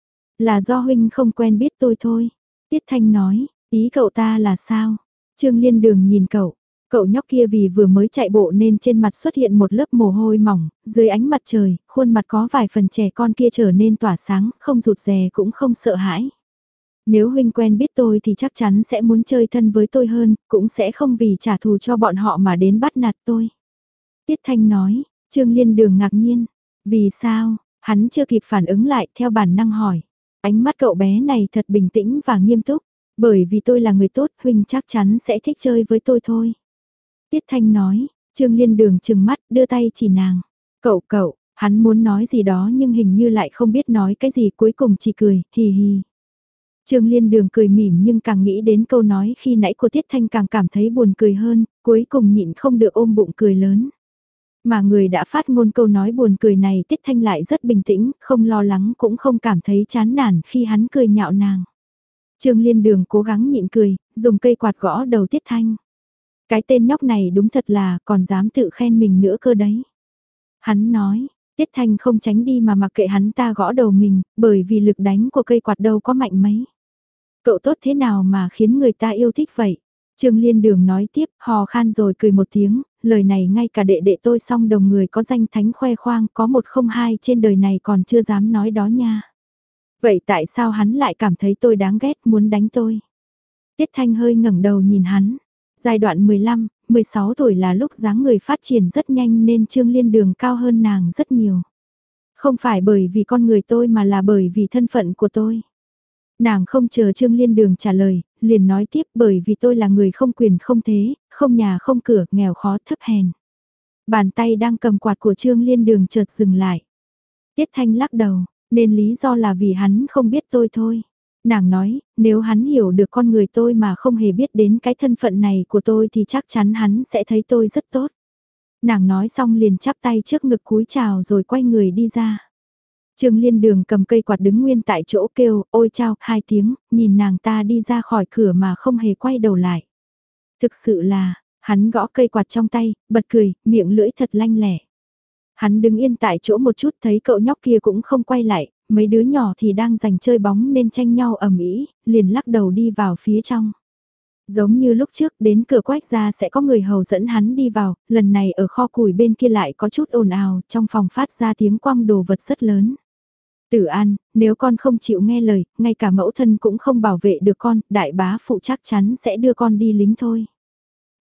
Là do huynh không quen biết tôi thôi. Tiết Thanh nói, ý cậu ta là sao? Trương Liên Đường nhìn cậu. Cậu nhóc kia vì vừa mới chạy bộ nên trên mặt xuất hiện một lớp mồ hôi mỏng, dưới ánh mặt trời, khuôn mặt có vài phần trẻ con kia trở nên tỏa sáng, không rụt rè cũng không sợ hãi. Nếu huynh quen biết tôi thì chắc chắn sẽ muốn chơi thân với tôi hơn, cũng sẽ không vì trả thù cho bọn họ mà đến bắt nạt tôi. Tiết Thanh nói, Trương Liên Đường ngạc nhiên. Vì sao? Hắn chưa kịp phản ứng lại theo bản năng hỏi. Ánh mắt cậu bé này thật bình tĩnh và nghiêm túc. Bởi vì tôi là người tốt, huynh chắc chắn sẽ thích chơi với tôi thôi. Tiết Thanh nói, Trương Liên Đường chừng mắt đưa tay chỉ nàng. Cậu cậu, hắn muốn nói gì đó nhưng hình như lại không biết nói cái gì, cuối cùng chỉ cười, hì hì. Trương Liên Đường cười mỉm nhưng càng nghĩ đến câu nói khi nãy của Tiết Thanh càng cảm thấy buồn cười hơn, cuối cùng nhịn không được ôm bụng cười lớn. Mà người đã phát ngôn câu nói buồn cười này Tiết Thanh lại rất bình tĩnh, không lo lắng cũng không cảm thấy chán nản khi hắn cười nhạo nàng. Trương Liên Đường cố gắng nhịn cười, dùng cây quạt gõ đầu Tiết Thanh. Cái tên nhóc này đúng thật là còn dám tự khen mình nữa cơ đấy. Hắn nói, Tiết Thanh không tránh đi mà mặc kệ hắn ta gõ đầu mình, bởi vì lực đánh của cây quạt đâu có mạnh mấy. Cậu tốt thế nào mà khiến người ta yêu thích vậy? Trương Liên Đường nói tiếp, hò khan rồi cười một tiếng, lời này ngay cả đệ đệ tôi song đồng người có danh thánh khoe khoang, có một không hai trên đời này còn chưa dám nói đó nha. Vậy tại sao hắn lại cảm thấy tôi đáng ghét muốn đánh tôi? Tiết Thanh hơi ngẩng đầu nhìn hắn. Giai đoạn mười lăm, mười sáu tuổi là lúc dáng người phát triển rất nhanh nên Trương Liên Đường cao hơn nàng rất nhiều. Không phải bởi vì con người tôi mà là bởi vì thân phận của tôi. Nàng không chờ Trương Liên Đường trả lời, liền nói tiếp bởi vì tôi là người không quyền không thế, không nhà không cửa, nghèo khó thấp hèn. Bàn tay đang cầm quạt của Trương Liên Đường chợt dừng lại. Tiết Thanh lắc đầu, nên lý do là vì hắn không biết tôi thôi. Nàng nói, nếu hắn hiểu được con người tôi mà không hề biết đến cái thân phận này của tôi thì chắc chắn hắn sẽ thấy tôi rất tốt. Nàng nói xong liền chắp tay trước ngực cúi chào rồi quay người đi ra. Trương Liên Đường cầm cây quạt đứng nguyên tại chỗ kêu, ôi chao, hai tiếng, nhìn nàng ta đi ra khỏi cửa mà không hề quay đầu lại. Thực sự là, hắn gõ cây quạt trong tay, bật cười, miệng lưỡi thật lanh lẻ. Hắn đứng yên tại chỗ một chút thấy cậu nhóc kia cũng không quay lại, mấy đứa nhỏ thì đang giành chơi bóng nên tranh nhau ầm ĩ, liền lắc đầu đi vào phía trong. Giống như lúc trước đến cửa quách ra sẽ có người hầu dẫn hắn đi vào, lần này ở kho củi bên kia lại có chút ồn ào, trong phòng phát ra tiếng quăng đồ vật rất lớn. Tử An, nếu con không chịu nghe lời, ngay cả mẫu thân cũng không bảo vệ được con, đại bá phụ chắc chắn sẽ đưa con đi lính thôi.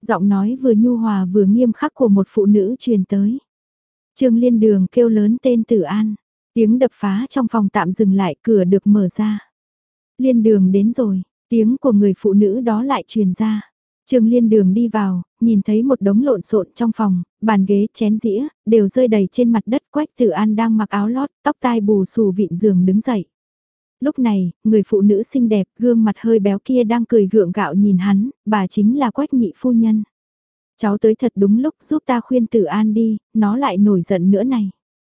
Giọng nói vừa nhu hòa vừa nghiêm khắc của một phụ nữ truyền tới. Trương Liên Đường kêu lớn tên Tử An. Tiếng đập phá trong phòng tạm dừng lại, cửa được mở ra. Liên Đường đến rồi, tiếng của người phụ nữ đó lại truyền ra. Trương Liên Đường đi vào, nhìn thấy một đống lộn xộn trong phòng, bàn ghế, chén dĩa, đều rơi đầy trên mặt đất. Quách Tử An đang mặc áo lót, tóc tai bù xù vịn giường đứng dậy. Lúc này, người phụ nữ xinh đẹp, gương mặt hơi béo kia đang cười gượng gạo nhìn hắn, bà chính là Quách nhị phu nhân. Cháu tới thật đúng lúc, giúp ta khuyên Tử An đi, nó lại nổi giận nữa này.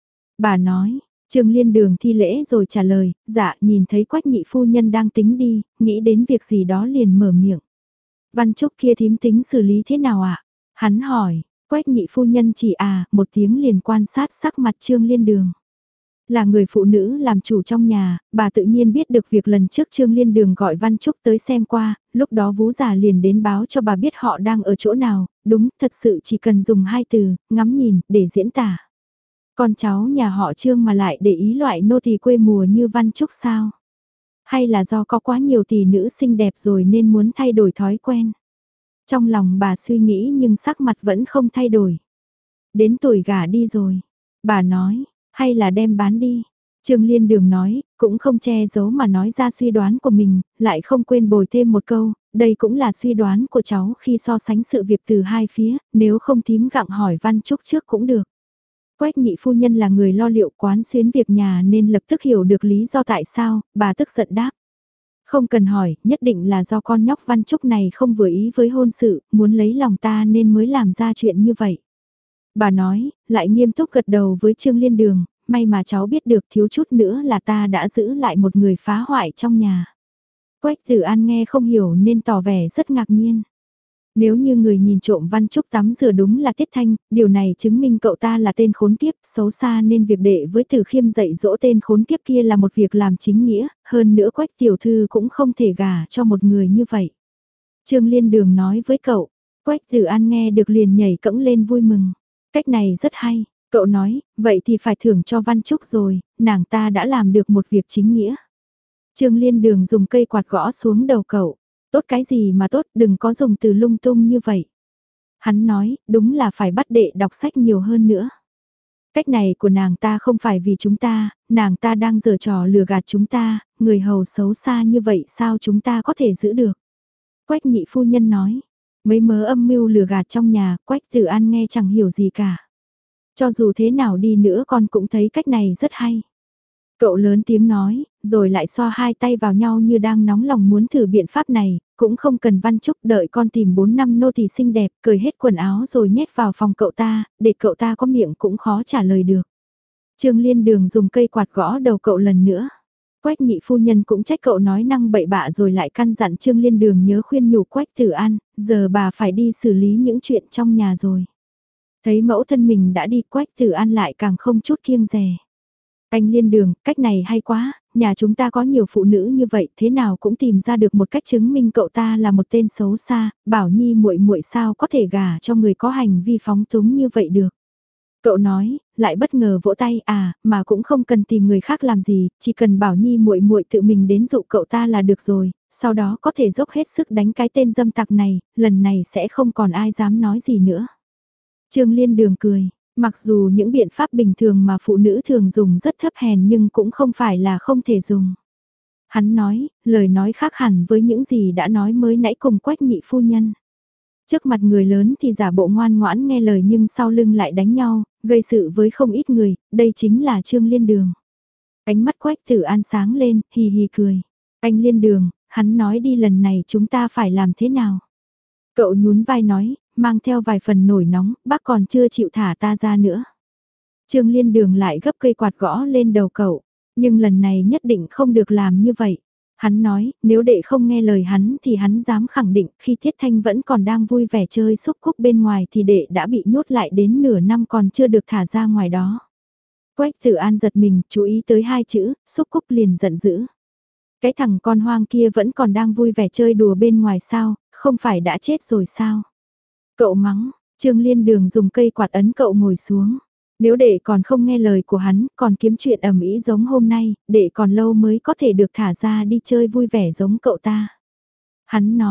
Bà nói, Trương Liên Đường thi lễ rồi trả lời, dạ, nhìn thấy Quách nhị phu nhân đang tính đi, nghĩ đến việc gì đó liền mở miệng. Văn Trúc kia thím tính xử lý thế nào ạ? Hắn hỏi, Quách nhị phu nhân chỉ à, một tiếng liền quan sát sắc mặt Trương Liên Đường. Là người phụ nữ làm chủ trong nhà, bà tự nhiên biết được việc lần trước Trương Liên Đường gọi Văn Trúc tới xem qua, lúc đó Vú già liền đến báo cho bà biết họ đang ở chỗ nào, đúng, thật sự chỉ cần dùng hai từ, ngắm nhìn, để diễn tả. Con cháu nhà họ Trương mà lại để ý loại nô tỳ quê mùa như Văn Trúc sao? Hay là do có quá nhiều tỷ nữ xinh đẹp rồi nên muốn thay đổi thói quen? Trong lòng bà suy nghĩ nhưng sắc mặt vẫn không thay đổi. Đến tuổi gả đi rồi, bà nói. Hay là đem bán đi. Trương Liên Đường nói, cũng không che giấu mà nói ra suy đoán của mình, lại không quên bồi thêm một câu, đây cũng là suy đoán của cháu khi so sánh sự việc từ hai phía, nếu không thím gặng hỏi Văn Trúc trước cũng được. Quách nhị phu nhân là người lo liệu quán xuyến việc nhà nên lập tức hiểu được lý do tại sao, bà tức giận đáp. Không cần hỏi, nhất định là do con nhóc Văn Trúc này không vừa ý với hôn sự, muốn lấy lòng ta nên mới làm ra chuyện như vậy. Bà nói, lại nghiêm túc gật đầu với Trương Liên Đường, may mà cháu biết được thiếu chút nữa là ta đã giữ lại một người phá hoại trong nhà. Quách Tử An nghe không hiểu nên tỏ vẻ rất ngạc nhiên. Nếu như người nhìn trộm Văn Trúc tắm rửa đúng là Tiết Thanh, điều này chứng minh cậu ta là tên khốn kiếp, xấu xa nên việc đệ với Tử Khiêm dạy dỗ tên khốn kiếp kia là một việc làm chính nghĩa, hơn nữa Quách tiểu thư cũng không thể gả cho một người như vậy. Trương Liên Đường nói với cậu, Quách Tử An nghe được liền nhảy cẫng lên vui mừng. Cách này rất hay, cậu nói, vậy thì phải thưởng cho Văn Trúc rồi, nàng ta đã làm được một việc chính nghĩa. Trương Liên Đường dùng cây quạt gõ xuống đầu cậu, tốt cái gì mà tốt, đừng có dùng từ lung tung như vậy. Hắn nói, đúng là phải bắt đệ đọc sách nhiều hơn nữa. Cách này của nàng ta không phải vì chúng ta, nàng ta đang giở trò lừa gạt chúng ta, người hầu xấu xa như vậy sao chúng ta có thể giữ được. Quách nhị phu nhân nói. Mấy mớ âm mưu lừa gạt trong nhà, Quách Tử An nghe chẳng hiểu gì cả. Cho dù thế nào đi nữa con cũng thấy cách này rất hay. Cậu lớn tiếng nói, rồi lại xoa hai tay vào nhau như đang nóng lòng muốn thử biện pháp này, cũng không cần Văn Trúc đợi con tìm bốn năm nô tỳ xinh đẹp, cởi hết quần áo rồi nhét vào phòng cậu ta, để cậu ta có miệng cũng khó trả lời được. Trương Liên Đường dùng cây quạt gõ đầu cậu lần nữa. Quách nhị phu nhân cũng trách cậu nói năng bậy bạ rồi lại căn dặn Trương Liên Đường nhớ khuyên nhủ Quách Tử An, giờ bà phải đi xử lý những chuyện trong nhà rồi. Thấy mẫu thân mình đã đi, Quách Tử An lại càng không chút kiêng dè. Anh Liên Đường, cách này hay quá, nhà chúng ta có nhiều phụ nữ như vậy, thế nào cũng tìm ra được một cách chứng minh cậu ta là một tên xấu xa, Bảo Nhi muội muội sao có thể gả cho người có hành vi phóng túng như vậy được. Cậu nói, lại bất ngờ vỗ tay, à, mà cũng không cần tìm người khác làm gì, chỉ cần Bảo Nhi muội muội tự mình đến dụ cậu ta là được rồi, sau đó có thể dốc hết sức đánh cái tên dâm tặc này, lần này sẽ không còn ai dám nói gì nữa. Trương Liên Đường cười, mặc dù những biện pháp bình thường mà phụ nữ thường dùng rất thấp hèn nhưng cũng không phải là không thể dùng. Hắn nói, lời nói khác hẳn với những gì đã nói mới nãy cùng Quách nhị phu nhân. Trước mặt người lớn thì giả bộ ngoan ngoãn nghe lời nhưng sau lưng lại đánh nhau, gây sự với không ít người, đây chính là Trương Liên Đường. Ánh mắt Quách Tử An sáng lên, hì hì cười. Anh Liên Đường, hắn nói đi lần này chúng ta phải làm thế nào? Cậu nhún vai nói, mang theo vài phần nổi nóng, bác còn chưa chịu thả ta ra nữa. Trương Liên Đường lại gấp cây quạt gõ lên đầu cậu, nhưng lần này nhất định không được làm như vậy. Hắn nói, nếu đệ không nghe lời hắn thì hắn dám khẳng định khi Thiết Thanh vẫn còn đang vui vẻ chơi xúc cúc bên ngoài thì đệ đã bị nhốt lại đến nửa năm còn chưa được thả ra ngoài đó. Quách Tử An giật mình, chú ý tới hai chữ, xúc cúc liền giận dữ. Cái thằng con hoang kia vẫn còn đang vui vẻ chơi đùa bên ngoài sao, không phải đã chết rồi sao? Cậu mắng, Trương Liên Đường dùng cây quạt ấn cậu ngồi xuống. Nếu đệ còn không nghe lời của hắn, còn kiếm chuyện ầm ĩ giống hôm nay, đệ còn lâu mới có thể được thả ra đi chơi vui vẻ giống cậu ta. Hắn nói,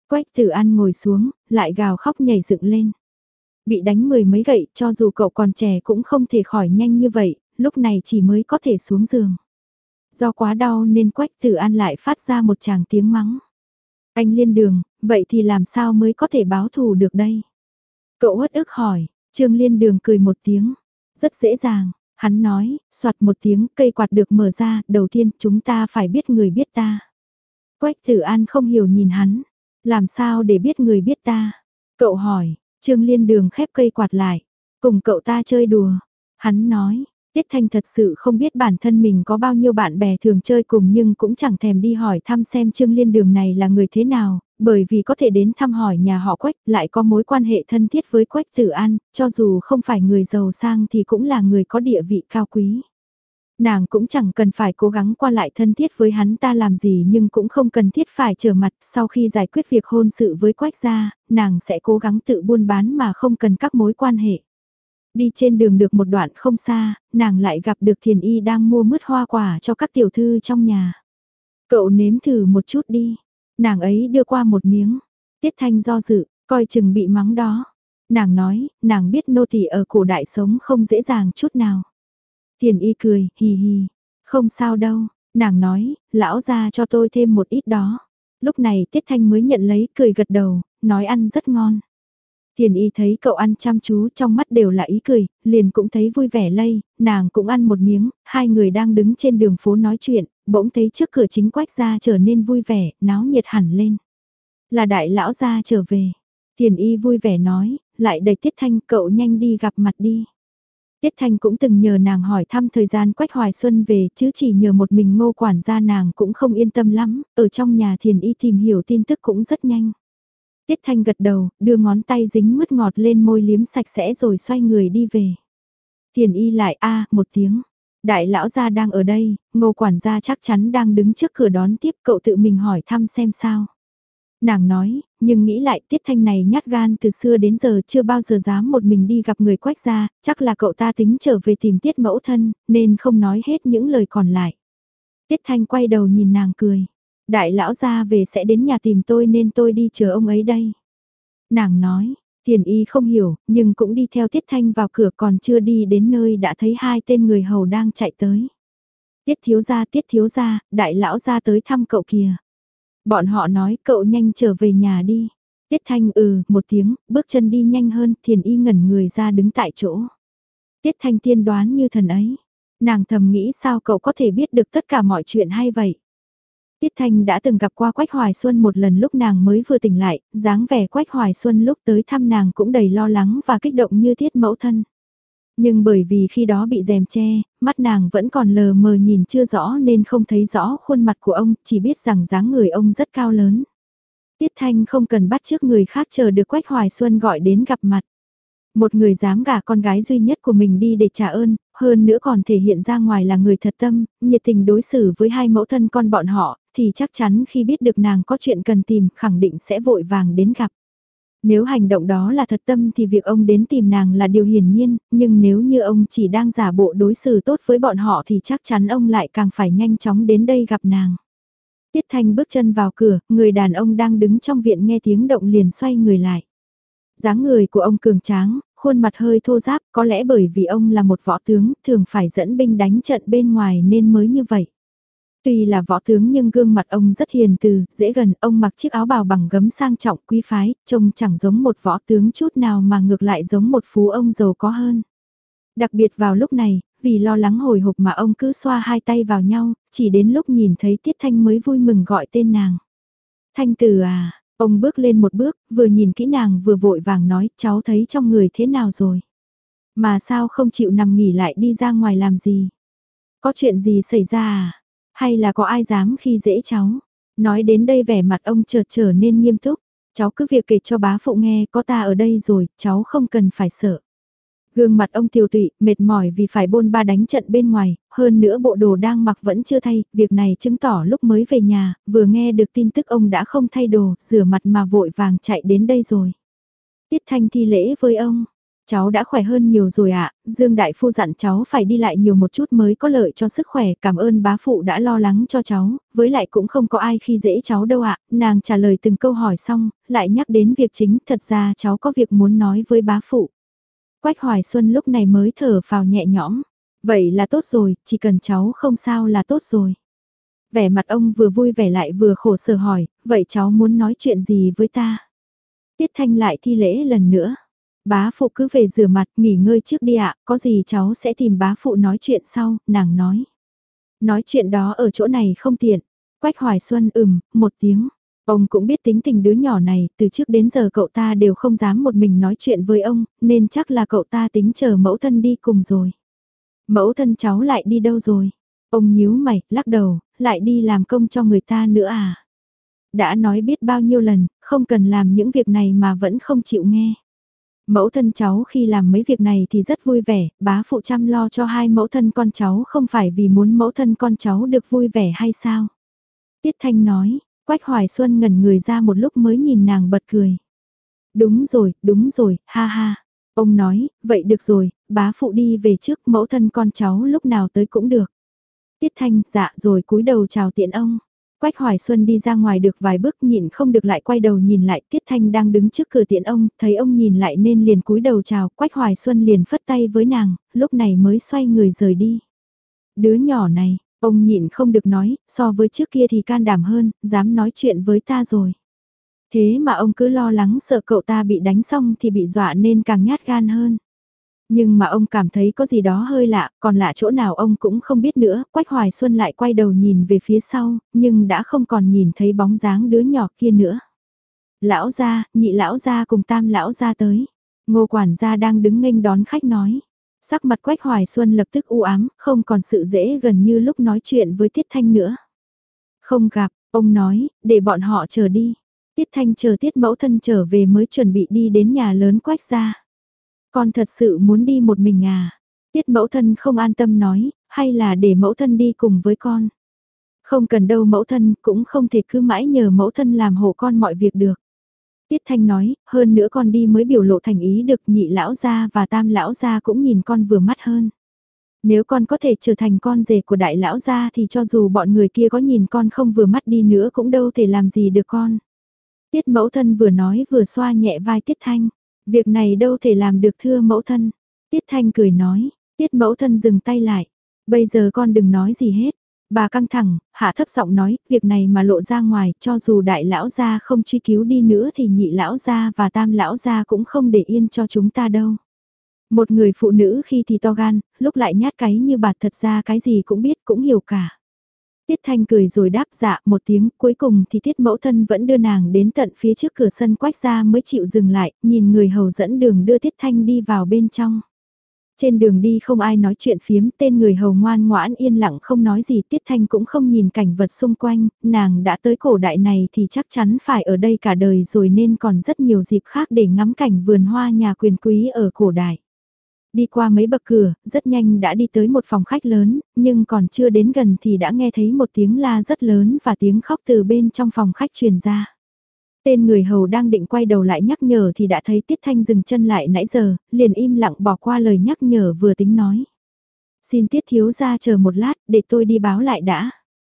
Quách Tử An ngồi xuống, lại gào khóc nhảy dựng lên. Bị đánh mười mấy gậy, cho dù cậu còn trẻ cũng không thể khỏi nhanh như vậy, lúc này chỉ mới có thể xuống giường. Do quá đau nên Quách Tử An lại phát ra một tràng tiếng mắng. Anh Liên Đường, vậy thì làm sao mới có thể báo thù được đây? Cậu uất ức hỏi, Trương Liên Đường cười một tiếng. Rất dễ dàng, hắn nói, soạt một tiếng cây quạt được mở ra, đầu tiên chúng ta phải biết người biết ta. Quách Tử An không hiểu nhìn hắn, làm sao để biết người biết ta? Cậu hỏi, Trương Liên Đường khép cây quạt lại, cùng cậu ta chơi đùa. Hắn nói, Tiết Thanh thật sự không biết bản thân mình có bao nhiêu bạn bè thường chơi cùng nhưng cũng chẳng thèm đi hỏi thăm xem Trương Liên Đường này là người thế nào, bởi vì có thể đến thăm hỏi nhà họ Quách lại có mối quan hệ thân thiết với Quách Tử An, cho dù không phải người giàu sang thì cũng là người có địa vị cao quý. Nàng cũng chẳng cần phải cố gắng qua lại thân thiết với hắn ta làm gì nhưng cũng không cần thiết phải trở mặt sau khi giải quyết việc hôn sự với Quách gia, nàng sẽ cố gắng tự buôn bán mà không cần các mối quan hệ. Đi trên đường được một đoạn không xa, nàng lại gặp được Thiền Y đang mua mứt hoa quả cho các tiểu thư trong nhà. Cậu nếm thử một chút đi. Nàng ấy đưa qua một miếng. Tiết Thanh do dự, coi chừng bị mắng đó. Nàng nói, nàng biết nô tỳ ở cổ đại sống không dễ dàng chút nào. Thiền Y cười, hì hì. Không sao đâu, nàng nói, lão ra cho tôi thêm một ít đó. Lúc này Tiết Thanh mới nhận lấy, cười gật đầu, nói ăn rất ngon. Thiền Y thấy cậu ăn chăm chú trong mắt đều là ý cười, liền cũng thấy vui vẻ lây, nàng cũng ăn một miếng, hai người đang đứng trên đường phố nói chuyện, bỗng thấy trước cửa chính Quách gia trở nên vui vẻ, náo nhiệt hẳn lên. Là đại lão gia trở về. Thiền Y vui vẻ nói, lại đẩy Tiết Thanh cậu nhanh đi gặp mặt đi. Tiết Thanh cũng từng nhờ nàng hỏi thăm thời gian Quách Hoài Xuân về chứ chỉ nhờ một mình Ngô quản gia nàng cũng không yên tâm lắm, ở trong nhà Thiền Y tìm hiểu tin tức cũng rất nhanh. Tiết Thanh gật đầu, đưa ngón tay dính mứt ngọt lên môi liếm sạch sẽ rồi xoay người đi về. Thiền Y lại a một tiếng. Đại lão gia đang ở đây, Ngô quản gia chắc chắn đang đứng trước cửa đón tiếp cậu tự mình hỏi thăm xem sao. Nàng nói, nhưng nghĩ lại Tiết Thanh này nhát gan từ xưa đến giờ chưa bao giờ dám một mình đi gặp người Quách gia, chắc là cậu ta tính trở về tìm Tiết mẫu thân, nên không nói hết những lời còn lại. Tiết Thanh quay đầu nhìn nàng cười. Đại lão gia về sẽ đến nhà tìm tôi nên tôi đi chờ ông ấy đây. Nàng nói, Thiền Y không hiểu, nhưng cũng đi theo Tiết Thanh vào cửa còn chưa đi đến nơi đã thấy hai tên người hầu đang chạy tới. Tiết thiếu gia, Tiết thiếu gia, đại lão gia tới thăm cậu kìa. Bọn họ nói cậu nhanh trở về nhà đi. Tiết Thanh ừ một tiếng, bước chân đi nhanh hơn, Thiền Y ngẩn người ra đứng tại chỗ. Tiết Thanh tiên đoán như thần ấy. Nàng thầm nghĩ sao cậu có thể biết được tất cả mọi chuyện hay vậy. Tiết Thanh đã từng gặp qua Quách Hoài Xuân một lần lúc nàng mới vừa tỉnh lại, dáng vẻ Quách Hoài Xuân lúc tới thăm nàng cũng đầy lo lắng và kích động như Tiết mẫu thân. Nhưng bởi vì khi đó bị rèm che, mắt nàng vẫn còn lờ mờ nhìn chưa rõ nên không thấy rõ khuôn mặt của ông, chỉ biết rằng dáng người ông rất cao lớn. Tiết Thanh không cần bắt chước người khác chờ được Quách Hoài Xuân gọi đến gặp mặt. Một người dám gả con gái duy nhất của mình đi để trả ơn, hơn nữa còn thể hiện ra ngoài là người thật tâm, nhiệt tình đối xử với hai mẫu thân con bọn họ, thì chắc chắn khi biết được nàng có chuyện cần tìm khẳng định sẽ vội vàng đến gặp. Nếu hành động đó là thật tâm thì việc ông đến tìm nàng là điều hiển nhiên, nhưng nếu như ông chỉ đang giả bộ đối xử tốt với bọn họ thì chắc chắn ông lại càng phải nhanh chóng đến đây gặp nàng. Tiết Thanh bước chân vào cửa, người đàn ông đang đứng trong viện nghe tiếng động liền xoay người lại. Dáng người của ông cường tráng, khuôn mặt hơi thô ráp, có lẽ bởi vì ông là một võ tướng, thường phải dẫn binh đánh trận bên ngoài nên mới như vậy. Tuy là võ tướng nhưng gương mặt ông rất hiền từ, dễ gần, ông mặc chiếc áo bào bằng gấm sang trọng quý phái, trông chẳng giống một võ tướng chút nào mà ngược lại giống một phú ông giàu có hơn. Đặc biệt vào lúc này, vì lo lắng hồi hộp mà ông cứ xoa hai tay vào nhau, chỉ đến lúc nhìn thấy Tiết Thanh mới vui mừng gọi tên nàng. Thanh Từ à, ông bước lên một bước, vừa nhìn kỹ nàng vừa vội vàng nói, cháu thấy trong người thế nào rồi? Mà sao không chịu nằm nghỉ lại đi ra ngoài làm gì? Có chuyện gì xảy ra à? Hay là có ai dám khi dễ cháu? Nói đến đây vẻ mặt ông chợt trở nên nghiêm túc. Cháu cứ việc kể cho bá phụ nghe, có ta ở đây rồi, cháu không cần phải sợ. Gương mặt ông tiều tụy, mệt mỏi vì phải bôn ba đánh trận bên ngoài, hơn nữa bộ đồ đang mặc vẫn chưa thay, việc này chứng tỏ lúc mới về nhà, vừa nghe được tin tức ông đã không thay đồ, rửa mặt mà vội vàng chạy đến đây rồi. Tiết Thanh thi lễ với ông, Cháu đã khỏe hơn nhiều rồi ạ, Dương Đại Phu dặn cháu phải đi lại nhiều một chút mới có lợi cho sức khỏe, cảm ơn bá phụ đã lo lắng cho cháu, với lại cũng không có ai khi dễ cháu đâu ạ, nàng trả lời từng câu hỏi xong, lại nhắc đến việc chính, thật ra cháu có việc muốn nói với bá phụ. Quách Hoài Xuân lúc này mới thở phào nhẹ nhõm, vậy là tốt rồi, chỉ cần cháu không sao là tốt rồi. Vẻ mặt ông vừa vui vẻ lại vừa khổ sở hỏi, vậy cháu muốn nói chuyện gì với ta? Tiết Thanh lại thi lễ lần nữa. Bá phụ cứ về rửa mặt, nghỉ ngơi trước đi ạ, có gì cháu sẽ tìm bá phụ nói chuyện sau, nàng nói. Nói chuyện đó ở chỗ này không tiện. Quách Hoài Xuân ừm, một tiếng. Ông cũng biết tính tình đứa nhỏ này, từ trước đến giờ cậu ta đều không dám một mình nói chuyện với ông, nên chắc là cậu ta tính chờ mẫu thân đi cùng rồi. Mẫu thân cháu lại đi đâu rồi? Ông nhíu mày, lắc đầu, lại đi làm công cho người ta nữa à? Đã nói biết bao nhiêu lần, không cần làm những việc này mà vẫn không chịu nghe. Mẫu thân cháu khi làm mấy việc này thì rất vui vẻ, bá phụ chăm lo cho hai mẫu thân con cháu không phải vì muốn mẫu thân con cháu được vui vẻ hay sao? Tiết Thanh nói, Quách Hoài Xuân ngẩn người ra một lúc mới nhìn nàng bật cười. Đúng rồi, đúng rồi, ha ha. Ông nói, vậy được rồi, bá phụ đi về trước mẫu thân con cháu lúc nào tới cũng được. Tiết Thanh, dạ rồi cúi đầu chào tiện ông. Quách Hoài Xuân đi ra ngoài được vài bước nhịn không được lại quay đầu nhìn lại Tiết Thanh đang đứng trước cửa tiễn ông, thấy ông nhìn lại nên liền cúi đầu chào, Quách Hoài Xuân liền phất tay với nàng, lúc này mới xoay người rời đi. Đứa nhỏ này, ông nhịn không được nói, so với trước kia thì can đảm hơn, dám nói chuyện với ta rồi. Thế mà ông cứ lo lắng sợ cậu ta bị đánh xong thì bị dọa nên càng nhát gan hơn. Nhưng mà ông cảm thấy có gì đó hơi lạ, còn lạ chỗ nào ông cũng không biết nữa, Quách Hoài Xuân lại quay đầu nhìn về phía sau, nhưng đã không còn nhìn thấy bóng dáng đứa nhỏ kia nữa. Lão gia, nhị lão gia cùng tam lão gia tới. Ngô quản gia đang đứng nghênh đón khách nói. Sắc mặt Quách Hoài Xuân lập tức u ám, không còn sự dễ gần như lúc nói chuyện với Tiết Thanh nữa. Không gặp, ông nói, để bọn họ chờ đi. Tiết Thanh chờ Tiết mẫu thân trở về mới chuẩn bị đi đến nhà lớn Quách gia. Con thật sự muốn đi một mình à? Tiết mẫu thân không an tâm nói, hay là để mẫu thân đi cùng với con? Không cần đâu mẫu thân, cũng không thể cứ mãi nhờ mẫu thân làm hộ con mọi việc được. Tiết Thanh nói, hơn nữa con đi mới biểu lộ thành ý được nhị lão gia và tam lão gia cũng nhìn con vừa mắt hơn. Nếu con có thể trở thành con rể của đại lão gia thì cho dù bọn người kia có nhìn con không vừa mắt đi nữa cũng đâu thể làm gì được con. Tiết mẫu thân vừa nói vừa xoa nhẹ vai Tiết Thanh. Việc này đâu thể làm được thưa mẫu thân. Tiết Thanh cười nói, Tiết mẫu thân dừng tay lại. Bây giờ con đừng nói gì hết. Bà căng thẳng, hạ thấp giọng nói, việc này mà lộ ra ngoài, cho dù đại lão gia không truy cứu đi nữa thì nhị lão gia và tam lão gia cũng không để yên cho chúng ta đâu. Một người phụ nữ khi thì to gan, lúc lại nhát cái như bà thật ra cái gì cũng biết cũng hiểu cả. Tiết Thanh cười rồi đáp dạ một tiếng, cuối cùng thì Tiết mẫu thân vẫn đưa nàng đến tận phía trước cửa sân Quách gia mới chịu dừng lại, nhìn người hầu dẫn đường đưa Tiết Thanh đi vào bên trong. Trên đường đi không ai nói chuyện phiếm, tên người hầu ngoan ngoãn yên lặng không nói gì, Tiết Thanh cũng không nhìn cảnh vật xung quanh, nàng đã tới cổ đại này thì chắc chắn phải ở đây cả đời rồi nên còn rất nhiều dịp khác để ngắm cảnh vườn hoa nhà quyền quý ở cổ đại. Đi qua mấy bậc cửa, rất nhanh đã đi tới một phòng khách lớn, nhưng còn chưa đến gần thì đã nghe thấy một tiếng la rất lớn và tiếng khóc từ bên trong phòng khách truyền ra. Tên người hầu đang định quay đầu lại nhắc nhở thì đã thấy Tiết Thanh dừng chân lại nãy giờ, liền im lặng bỏ qua lời nhắc nhở vừa tính nói. Xin Tiết thiếu gia chờ một lát để tôi đi báo lại đã.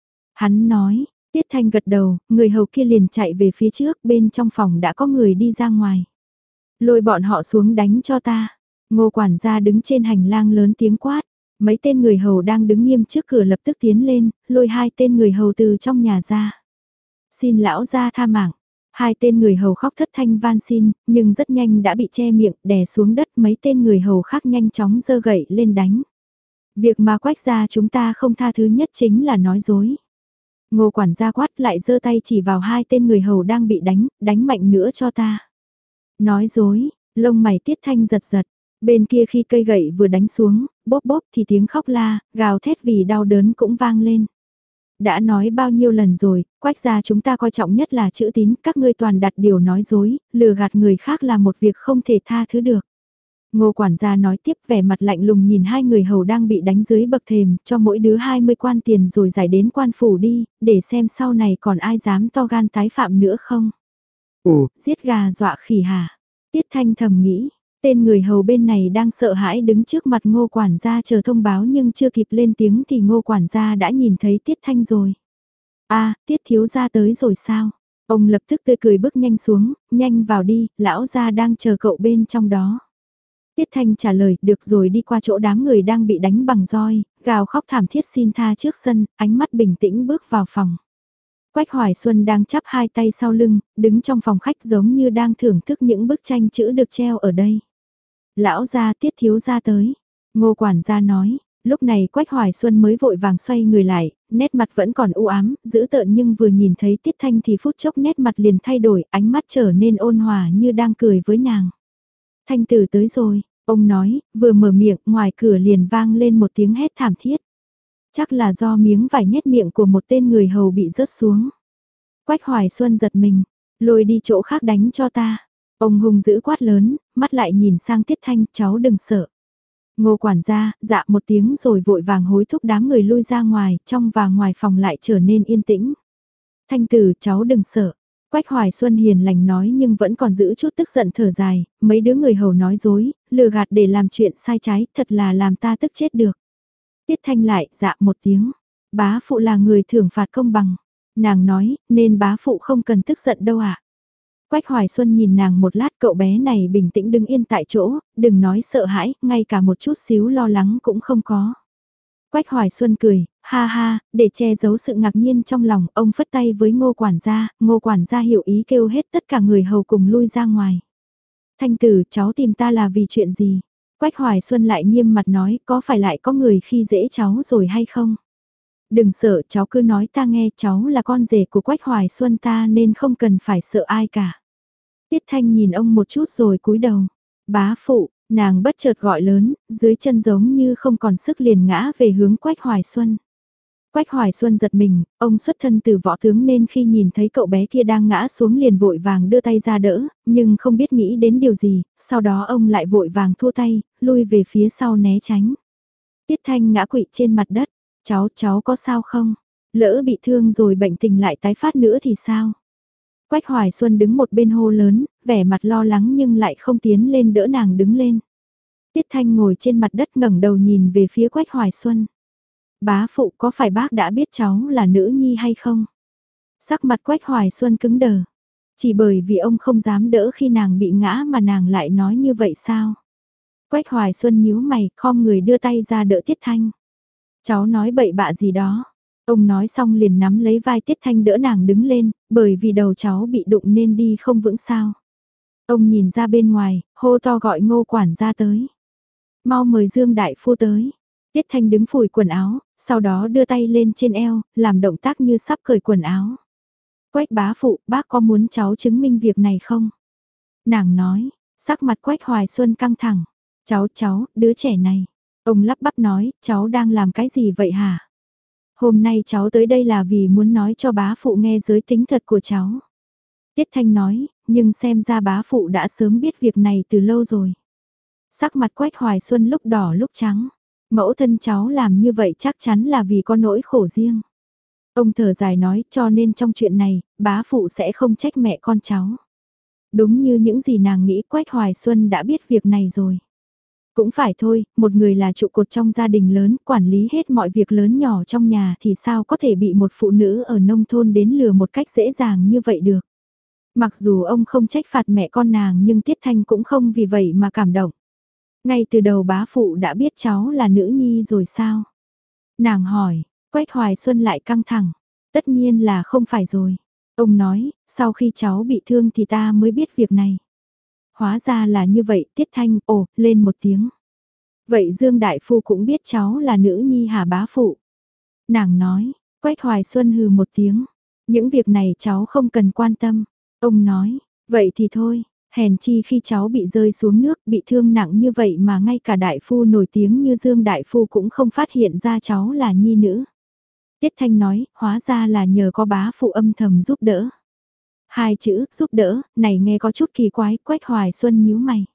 Hắn nói, Tiết Thanh gật đầu, người hầu kia liền chạy về phía trước, bên trong phòng đã có người đi ra ngoài. Lôi bọn họ xuống đánh cho ta. Ngô quản gia đứng trên hành lang lớn tiếng quát, mấy tên người hầu đang đứng nghiêm trước cửa lập tức tiến lên, lôi hai tên người hầu từ trong nhà ra. Xin lão gia tha mạng, hai tên người hầu khóc thất thanh van xin, nhưng rất nhanh đã bị che miệng, đè xuống đất, mấy tên người hầu khác nhanh chóng giơ gậy lên đánh. Việc mà Quách gia chúng ta không tha thứ nhất chính là nói dối. Ngô quản gia quát lại giơ tay chỉ vào hai tên người hầu đang bị đánh, đánh mạnh nữa cho ta. Nói dối, lông mày Tiết Thanh giật giật. Bên kia khi cây gậy vừa đánh xuống, bóp bóp thì tiếng khóc la, gào thét vì đau đớn cũng vang lên. Đã nói bao nhiêu lần rồi, Quách gia chúng ta coi trọng nhất là chữ tín, các ngươi toàn đặt điều nói dối, lừa gạt người khác là một việc không thể tha thứ được. Ngô quản gia nói tiếp vẻ mặt lạnh lùng nhìn hai người hầu đang bị đánh dưới bậc thềm, cho mỗi đứa hai mươi quan tiền rồi giải đến quan phủ đi, để xem sau này còn ai dám to gan tái phạm nữa không. Ồ, giết gà dọa khỉ hả? Tiết Thanh thầm nghĩ. Tên người hầu bên này đang sợ hãi đứng trước mặt Ngô quản gia chờ thông báo nhưng chưa kịp lên tiếng thì Ngô quản gia đã nhìn thấy Tiết Thanh rồi. A, Tiết thiếu gia tới rồi sao? Ông lập tức tươi cười bước nhanh xuống, nhanh vào đi, lão gia đang chờ cậu bên trong đó. Tiết Thanh trả lời, được rồi, đi qua chỗ đám người đang bị đánh bằng roi, gào khóc thảm thiết xin tha trước sân, ánh mắt bình tĩnh bước vào phòng. Quách Hoài Xuân đang chắp hai tay sau lưng, đứng trong phòng khách giống như đang thưởng thức những bức tranh chữ được treo ở đây. Lão gia, Tiết thiếu gia tới. Ngô quản gia nói, lúc này Quách Hoài Xuân mới vội vàng xoay người lại, nét mặt vẫn còn u ám, dữ tợn nhưng vừa nhìn thấy Tiết Thanh thì phút chốc nét mặt liền thay đổi, ánh mắt trở nên ôn hòa như đang cười với nàng. Thanh tử tới rồi, ông nói, vừa mở miệng, ngoài cửa liền vang lên một tiếng hét thảm thiết. Chắc là do miếng vải nhét miệng của một tên người hầu bị rớt xuống. Quách Hoài Xuân giật mình, lôi đi chỗ khác đánh cho ta. Ông hùng dữ quát lớn, mắt lại nhìn sang Tiết Thanh, cháu đừng sợ. Ngô quản gia, dạ một tiếng rồi vội vàng hối thúc đám người lui ra ngoài, trong và ngoài phòng lại trở nên yên tĩnh. Thanh tử, cháu đừng sợ. Quách Hoài Xuân hiền lành nói nhưng vẫn còn giữ chút tức giận thở dài, mấy đứa người hầu nói dối, lừa gạt để làm chuyện sai trái, thật là làm ta tức chết được. Tiết Thanh lại, dạ một tiếng. Bá phụ là người thưởng phạt công bằng. Nàng nói, nên bá phụ không cần tức giận đâu ạ. À. Quách Hoài Xuân nhìn nàng một lát, cậu bé này bình tĩnh đứng yên tại chỗ, đừng nói sợ hãi, ngay cả một chút xíu lo lắng cũng không có. Quách Hoài Xuân cười, ha ha, để che giấu sự ngạc nhiên trong lòng, ông phất tay với Ngô quản gia, Ngô quản gia hiểu ý kêu hết tất cả người hầu cùng lui ra ngoài. Thanh tử, cháu tìm ta là vì chuyện gì? Quách Hoài Xuân lại nghiêm mặt nói, có phải lại có người khi dễ cháu rồi hay không? Đừng sợ, cháu cứ nói ta nghe, cháu là con rể của Quách Hoài Xuân ta nên không cần phải sợ ai cả. Tiết Thanh nhìn ông một chút rồi cúi đầu. Bá phụ, nàng bất chợt gọi lớn, dưới chân giống như không còn sức liền ngã về hướng Quách Hoài Xuân. Quách Hoài Xuân giật mình, ông xuất thân từ võ tướng nên khi nhìn thấy cậu bé kia đang ngã xuống liền vội vàng đưa tay ra đỡ, nhưng không biết nghĩ đến điều gì, sau đó ông lại vội vàng thua tay, lui về phía sau né tránh. Tiết Thanh ngã quỵ trên mặt đất, cháu, cháu có sao không? Lỡ bị thương rồi bệnh tình lại tái phát nữa thì sao? Quách Hoài Xuân đứng một bên hô lớn, vẻ mặt lo lắng nhưng lại không tiến lên đỡ nàng đứng lên. Tiết Thanh ngồi trên mặt đất ngẩng đầu nhìn về phía Quách Hoài Xuân. Bá phụ, có phải bác đã biết cháu là nữ nhi hay không? Sắc mặt Quách Hoài Xuân cứng đờ. Chỉ bởi vì ông không dám đỡ khi nàng bị ngã mà nàng lại nói như vậy sao? Quách Hoài Xuân nhíu mày, khom người đưa tay ra đỡ Tiết Thanh. Cháu nói bậy bạ gì đó. Ông nói xong liền nắm lấy vai Tiết Thanh đỡ nàng đứng lên, bởi vì đầu cháu bị đụng nên đi không vững sao. Ông nhìn ra bên ngoài, hô to gọi Ngô quản gia tới. Mau mời Dương đại phu tới. Tiết Thanh đứng phủi quần áo, sau đó đưa tay lên trên eo, làm động tác như sắp cởi quần áo. Quách bá phụ, bác có muốn cháu chứng minh việc này không? Nàng nói, sắc mặt Quách Hoài Xuân căng thẳng. Cháu, cháu, đứa trẻ này. Ông lắp bắp nói, cháu đang làm cái gì vậy hả? Hôm nay cháu tới đây là vì muốn nói cho bá phụ nghe giới tính thật của cháu. Tiết Thanh nói, nhưng xem ra bá phụ đã sớm biết việc này từ lâu rồi. Sắc mặt Quách Hoài Xuân lúc đỏ lúc trắng. Mẫu thân cháu làm như vậy chắc chắn là vì có nỗi khổ riêng. Ông thở dài nói, cho nên trong chuyện này, bá phụ sẽ không trách mẹ con cháu. Đúng như những gì nàng nghĩ, Quách Hoài Xuân đã biết việc này rồi. Cũng phải thôi, một người là trụ cột trong gia đình lớn, quản lý hết mọi việc lớn nhỏ trong nhà thì sao có thể bị một phụ nữ ở nông thôn đến lừa một cách dễ dàng như vậy được. Mặc dù ông không trách phạt mẹ con nàng nhưng Tiết Thanh cũng không vì vậy mà cảm động. Ngay từ đầu bá phụ đã biết cháu là nữ nhi rồi sao? Nàng hỏi, Quách Hoài Xuân lại căng thẳng. Tất nhiên là không phải rồi. Ông nói, sau khi cháu bị thương thì ta mới biết việc này. Hóa ra là như vậy, Tiết Thanh, ồ, lên một tiếng. Vậy Dương Đại Phu cũng biết cháu là nữ nhi hả bá phụ? Nàng nói, Quách Hoài Xuân hừ một tiếng. Những việc này cháu không cần quan tâm. Ông nói, vậy thì thôi, hèn chi khi cháu bị rơi xuống nước, bị thương nặng như vậy mà ngay cả Đại Phu nổi tiếng như Dương Đại Phu cũng không phát hiện ra cháu là nhi nữ. Tiết Thanh nói, hóa ra là nhờ có bá phụ âm thầm giúp đỡ. Hai chữ, giúp đỡ, này nghe có chút kỳ quái, Quách Hoài Xuân nhíu mày.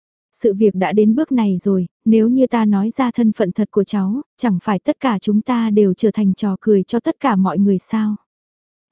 Sự việc đã đến bước này rồi, nếu như ta nói ra thân phận thật của cháu, chẳng phải tất cả chúng ta đều trở thành trò cười cho tất cả mọi người sao?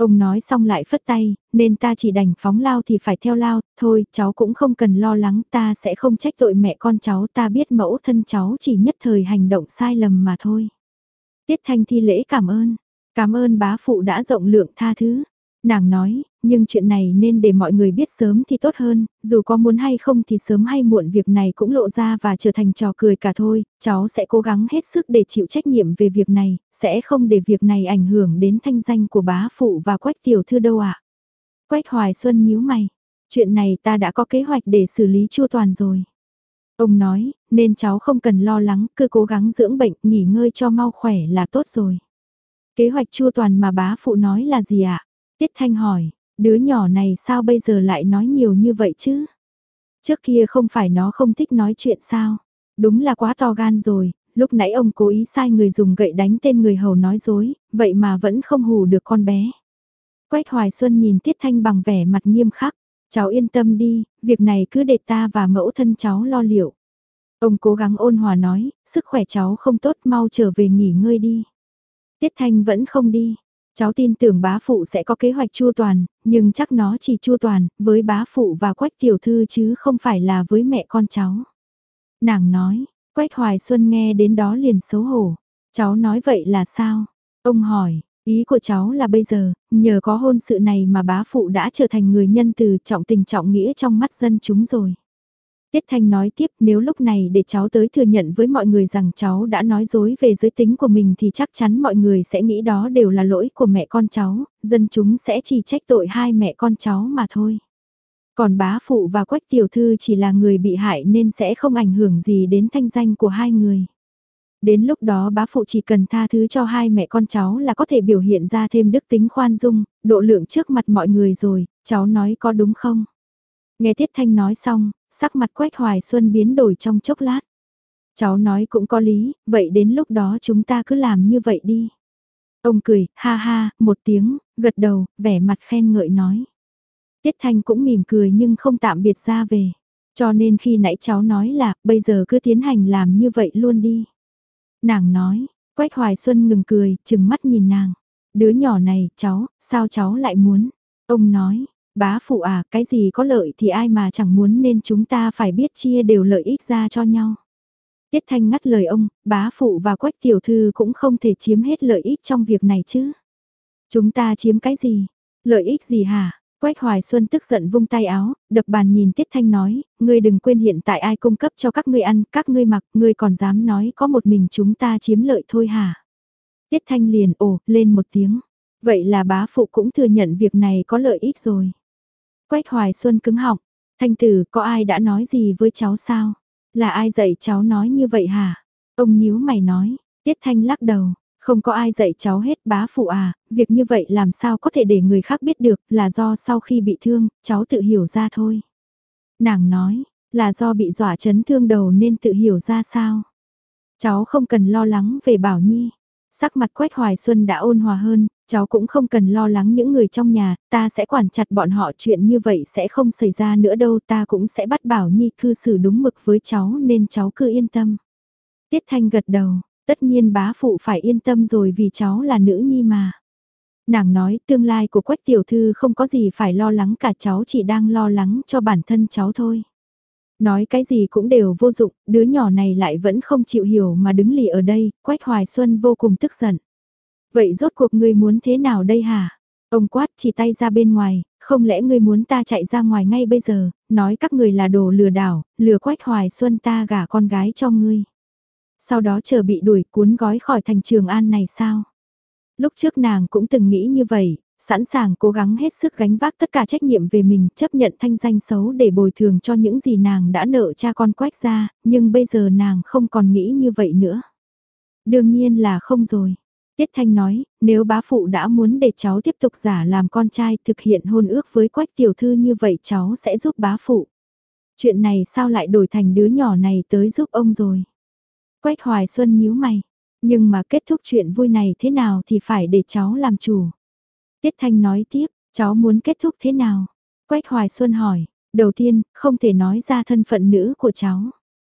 Ông nói xong lại phất tay, nên ta chỉ đành phóng lao thì phải theo lao, thôi cháu cũng không cần lo lắng, ta sẽ không trách tội mẹ con cháu, ta biết mẫu thân cháu chỉ nhất thời hành động sai lầm mà thôi. Tiết Thanh thi lễ cảm ơn, cảm ơn bá phụ đã rộng lượng tha thứ. Nàng nói, nhưng chuyện này nên để mọi người biết sớm thì tốt hơn, dù có muốn hay không thì sớm hay muộn việc này cũng lộ ra và trở thành trò cười cả thôi, cháu sẽ cố gắng hết sức để chịu trách nhiệm về việc này, sẽ không để việc này ảnh hưởng đến thanh danh của bá phụ và Quách tiểu thư đâu ạ. Quách Hoài Xuân nhíu mày, chuyện này ta đã có kế hoạch để xử lý chu toàn rồi. Ông nói, nên cháu không cần lo lắng, cứ cố gắng dưỡng bệnh, nghỉ ngơi cho mau khỏe là tốt rồi. Kế hoạch chu toàn mà bá phụ nói là gì ạ? Tiết Thanh hỏi, đứa nhỏ này sao bây giờ lại nói nhiều như vậy chứ? Trước kia không phải nó không thích nói chuyện sao? Đúng là quá to gan rồi, lúc nãy ông cố ý sai người dùng gậy đánh tên người hầu nói dối, vậy mà vẫn không hù được con bé. Quách Hoài Xuân nhìn Tiết Thanh bằng vẻ mặt nghiêm khắc, cháu yên tâm đi, việc này cứ để ta và mẫu thân cháu lo liệu. Ông cố gắng ôn hòa nói, sức khỏe cháu không tốt, mau trở về nghỉ ngơi đi. Tiết Thanh vẫn không đi. Cháu tin tưởng bá phụ sẽ có kế hoạch chu toàn, nhưng chắc nó chỉ chu toàn với bá phụ và Quách tiểu thư chứ không phải là với mẹ con cháu. Nàng nói, Quách Hoài Xuân nghe đến đó liền xấu hổ. Cháu nói vậy là sao? Ông hỏi, ý của cháu là bây giờ, nhờ có hôn sự này mà bá phụ đã trở thành người nhân từ trọng tình trọng nghĩa trong mắt dân chúng rồi. Tiết Thanh nói tiếp, nếu lúc này để cháu tới thừa nhận với mọi người rằng cháu đã nói dối về giới tính của mình thì chắc chắn mọi người sẽ nghĩ đó đều là lỗi của mẹ con cháu, dân chúng sẽ chỉ trách tội hai mẹ con cháu mà thôi. Còn bá phụ và Quách tiểu thư chỉ là người bị hại nên sẽ không ảnh hưởng gì đến thanh danh của hai người. Đến lúc đó bá phụ chỉ cần tha thứ cho hai mẹ con cháu là có thể biểu hiện ra thêm đức tính khoan dung, độ lượng trước mặt mọi người rồi, cháu nói có đúng không? Nghe Tiết Thanh nói xong, sắc mặt Quách Hoài Xuân biến đổi trong chốc lát. Cháu nói cũng có lý, vậy đến lúc đó chúng ta cứ làm như vậy đi. Ông cười, ha ha, một tiếng, gật đầu, vẻ mặt khen ngợi nói. Tiết Thanh cũng mỉm cười nhưng không tạm biệt ra về. Cho nên khi nãy cháu nói là, bây giờ cứ tiến hành làm như vậy luôn đi. Nàng nói, Quách Hoài Xuân ngừng cười, chừng mắt nhìn nàng. Đứa nhỏ này, cháu, sao cháu lại muốn? Ông nói, bá phụ à, cái gì có lợi thì ai mà chẳng muốn nên chúng ta phải biết chia đều lợi ích ra cho nhau. Tiết Thanh ngắt lời ông, bá phụ và Quách tiểu thư cũng không thể chiếm hết lợi ích trong việc này chứ. Chúng ta chiếm cái gì? Lợi ích gì hả? Quách Hoài Xuân tức giận vung tay áo, đập bàn nhìn Tiết Thanh nói, ngươi đừng quên hiện tại ai cung cấp cho các ngươi ăn, các ngươi mặc, ngươi còn dám nói có một mình chúng ta chiếm lợi thôi hả? Tiết Thanh liền ồ, lên một tiếng. Vậy là bá phụ cũng thừa nhận việc này có lợi ích rồi. Quách Hoài Xuân cứng họng, Thanh tử có ai đã nói gì với cháu sao? Là ai dạy cháu nói như vậy hả? Ông nhíu mày nói, Tiết Thanh lắc đầu, không có ai dạy cháu hết bá phụ à, việc như vậy làm sao có thể để người khác biết được là do sau khi bị thương, cháu tự hiểu ra thôi. Nàng nói, là do bị dọa chấn thương đầu nên tự hiểu ra sao? Cháu không cần lo lắng về Bảo Nhi. Sắc mặt Quách Hoài Xuân đã ôn hòa hơn, cháu cũng không cần lo lắng những người trong nhà, ta sẽ quản chặt bọn họ, chuyện như vậy sẽ không xảy ra nữa đâu, ta cũng sẽ bắt Bảo Nhi cư xử đúng mực với cháu nên cháu cứ yên tâm. Tiết Thanh gật đầu, tất nhiên bá phụ phải yên tâm rồi vì cháu là nữ nhi mà. Nàng nói tương lai của Quách tiểu thư không có gì phải lo lắng cả, cháu chỉ đang lo lắng cho bản thân cháu thôi. Nói cái gì cũng đều vô dụng, đứa nhỏ này lại vẫn không chịu hiểu mà đứng lì ở đây, Quách Hoài Xuân vô cùng tức giận. Vậy rốt cuộc ngươi muốn thế nào đây hả? Ông quát chỉ tay ra bên ngoài, không lẽ ngươi muốn ta chạy ra ngoài ngay bây giờ, nói các người là đồ lừa đảo, lừa Quách Hoài Xuân ta gả con gái cho ngươi. Sau đó chờ bị đuổi cuốn gói khỏi thành Trường An này sao? Lúc trước nàng cũng từng nghĩ như vậy, sẵn sàng cố gắng hết sức gánh vác tất cả trách nhiệm về mình, chấp nhận thanh danh xấu để bồi thường cho những gì nàng đã nợ cha con Quách ra, nhưng bây giờ nàng không còn nghĩ như vậy nữa. Đương nhiên là không rồi. Tiết Thanh nói, nếu bá phụ đã muốn để cháu tiếp tục giả làm con trai thực hiện hôn ước với Quách tiểu thư như vậy cháu sẽ giúp bá phụ. Chuyện này sao lại đổi thành đứa nhỏ này tới giúp ông rồi? Quách Hoài Xuân nhíu mày, nhưng mà kết thúc chuyện vui này thế nào thì phải để cháu làm chủ. Tiết Thanh nói tiếp, cháu muốn kết thúc thế nào? Quách Hoài Xuân hỏi, đầu tiên, không thể nói ra thân phận nữ của cháu.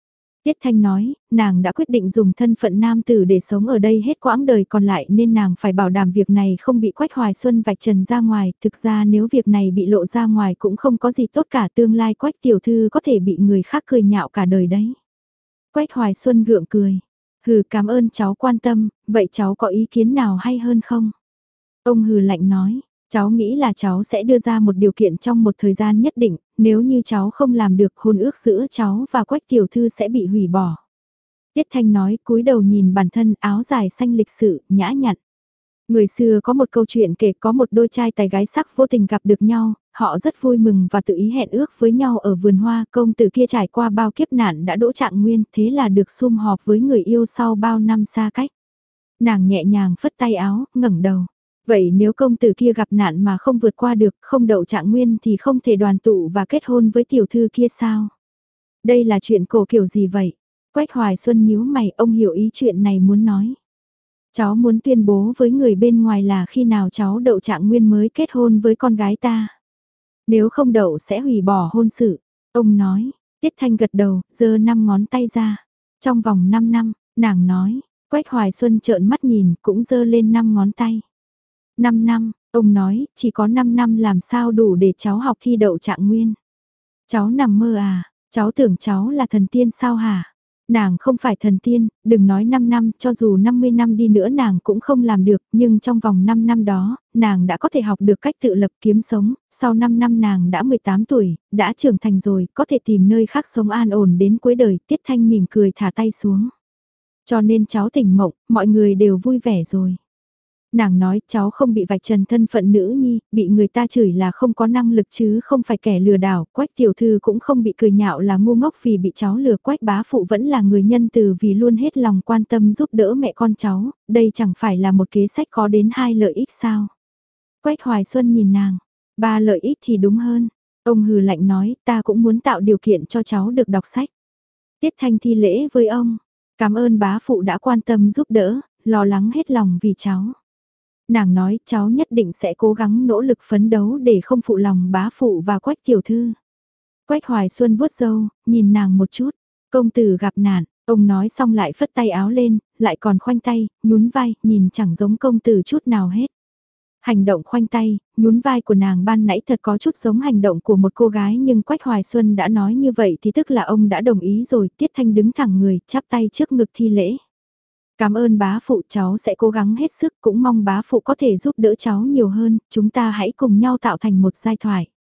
Tiết Thanh nói, nàng đã quyết định dùng thân phận nam tử để sống ở đây hết quãng đời còn lại nên nàng phải bảo đảm việc này không bị Quách Hoài Xuân vạch trần ra ngoài. Thực ra nếu việc này bị lộ ra ngoài cũng không có gì tốt cả, tương lai Quách tiểu thư có thể bị người khác cười nhạo cả đời đấy. Quách Hoài Xuân gượng cười. Hừ, cảm ơn cháu quan tâm, vậy cháu có ý kiến nào hay hơn không? Ông hừ lạnh nói. Cháu nghĩ là cháu sẽ đưa ra một điều kiện trong một thời gian nhất định, nếu như cháu không làm được hôn ước giữa cháu và Quách tiểu thư sẽ bị hủy bỏ. Tiết Thanh nói, cúi đầu nhìn bản thân, áo dài xanh lịch sự, nhã nhặn. Người xưa có một câu chuyện kể có một đôi trai tài gái sắc vô tình gặp được nhau, họ rất vui mừng và tự ý hẹn ước với nhau ở vườn hoa, công tử kia trải qua bao kiếp nạn đã đỗ trạng nguyên, thế là được sum họp với người yêu sau bao năm xa cách. Nàng nhẹ nhàng phất tay áo, ngẩng đầu. Vậy nếu công tử kia gặp nạn mà không vượt qua được, không đậu trạng nguyên thì không thể đoàn tụ và kết hôn với tiểu thư kia sao? Đây là chuyện cổ kiểu gì vậy? Quách Hoài Xuân nhíu mày, ông hiểu ý chuyện này muốn nói. Cháu muốn tuyên bố với người bên ngoài là khi nào cháu đậu trạng nguyên mới kết hôn với con gái ta. Nếu không đậu sẽ hủy bỏ hôn sự. Ông nói, Tiết Thanh gật đầu, giơ năm ngón tay ra. Trong vòng năm năm, nàng nói, Quách Hoài Xuân trợn mắt nhìn, cũng giơ lên năm ngón tay. năm năm, ông nói, chỉ có năm năm làm sao đủ để cháu học thi đậu trạng nguyên. Cháu nằm mơ à, cháu tưởng cháu là thần tiên sao hả? Nàng không phải thần tiên, đừng nói năm năm, cho dù năm mươi năm đi nữa nàng cũng không làm được, nhưng trong vòng năm năm đó, nàng đã có thể học được cách tự lập kiếm sống, sau năm năm nàng đã mười tám tuổi, đã trưởng thành rồi, có thể tìm nơi khác sống an ổn đến cuối đời. Tiết Thanh mỉm cười thả tay xuống. Cho nên cháu tỉnh mộng, mọi người đều vui vẻ rồi. Nàng nói cháu không bị vạch trần thân phận nữ nhi, bị người ta chửi là không có năng lực chứ không phải kẻ lừa đảo, Quách tiểu thư cũng không bị cười nhạo là ngu ngốc vì bị cháu lừa, Quách bá phụ vẫn là người nhân từ vì luôn hết lòng quan tâm giúp đỡ mẹ con cháu, đây chẳng phải là một kế sách có đến hai lợi ích sao. Quách Hoài Xuân nhìn nàng, ba lợi ích thì đúng hơn, ông hừ lạnh nói ta cũng muốn tạo điều kiện cho cháu được đọc sách. Tiết Thanh thi lễ với ông, cảm ơn bá phụ đã quan tâm giúp đỡ, lo lắng hết lòng vì cháu. Nàng nói cháu nhất định sẽ cố gắng nỗ lực phấn đấu để không phụ lòng bá phụ và Quách tiểu thư. Quách Hoài Xuân vuốt râu, nhìn nàng một chút, công tử gặp nạn, ông nói xong lại phất tay áo lên, lại còn khoanh tay, nhún vai, nhìn chẳng giống công tử chút nào hết. Hành động khoanh tay, nhún vai của nàng ban nãy thật có chút giống hành động của một cô gái nhưng Quách Hoài Xuân đã nói như vậy thì tức là ông đã đồng ý rồi. Tiết Thanh đứng thẳng người, chắp tay trước ngực thi lễ. Cảm ơn bá phụ, cháu sẽ cố gắng hết sức, cũng mong bá phụ có thể giúp đỡ cháu nhiều hơn, chúng ta hãy cùng nhau tạo thành một giai thoại.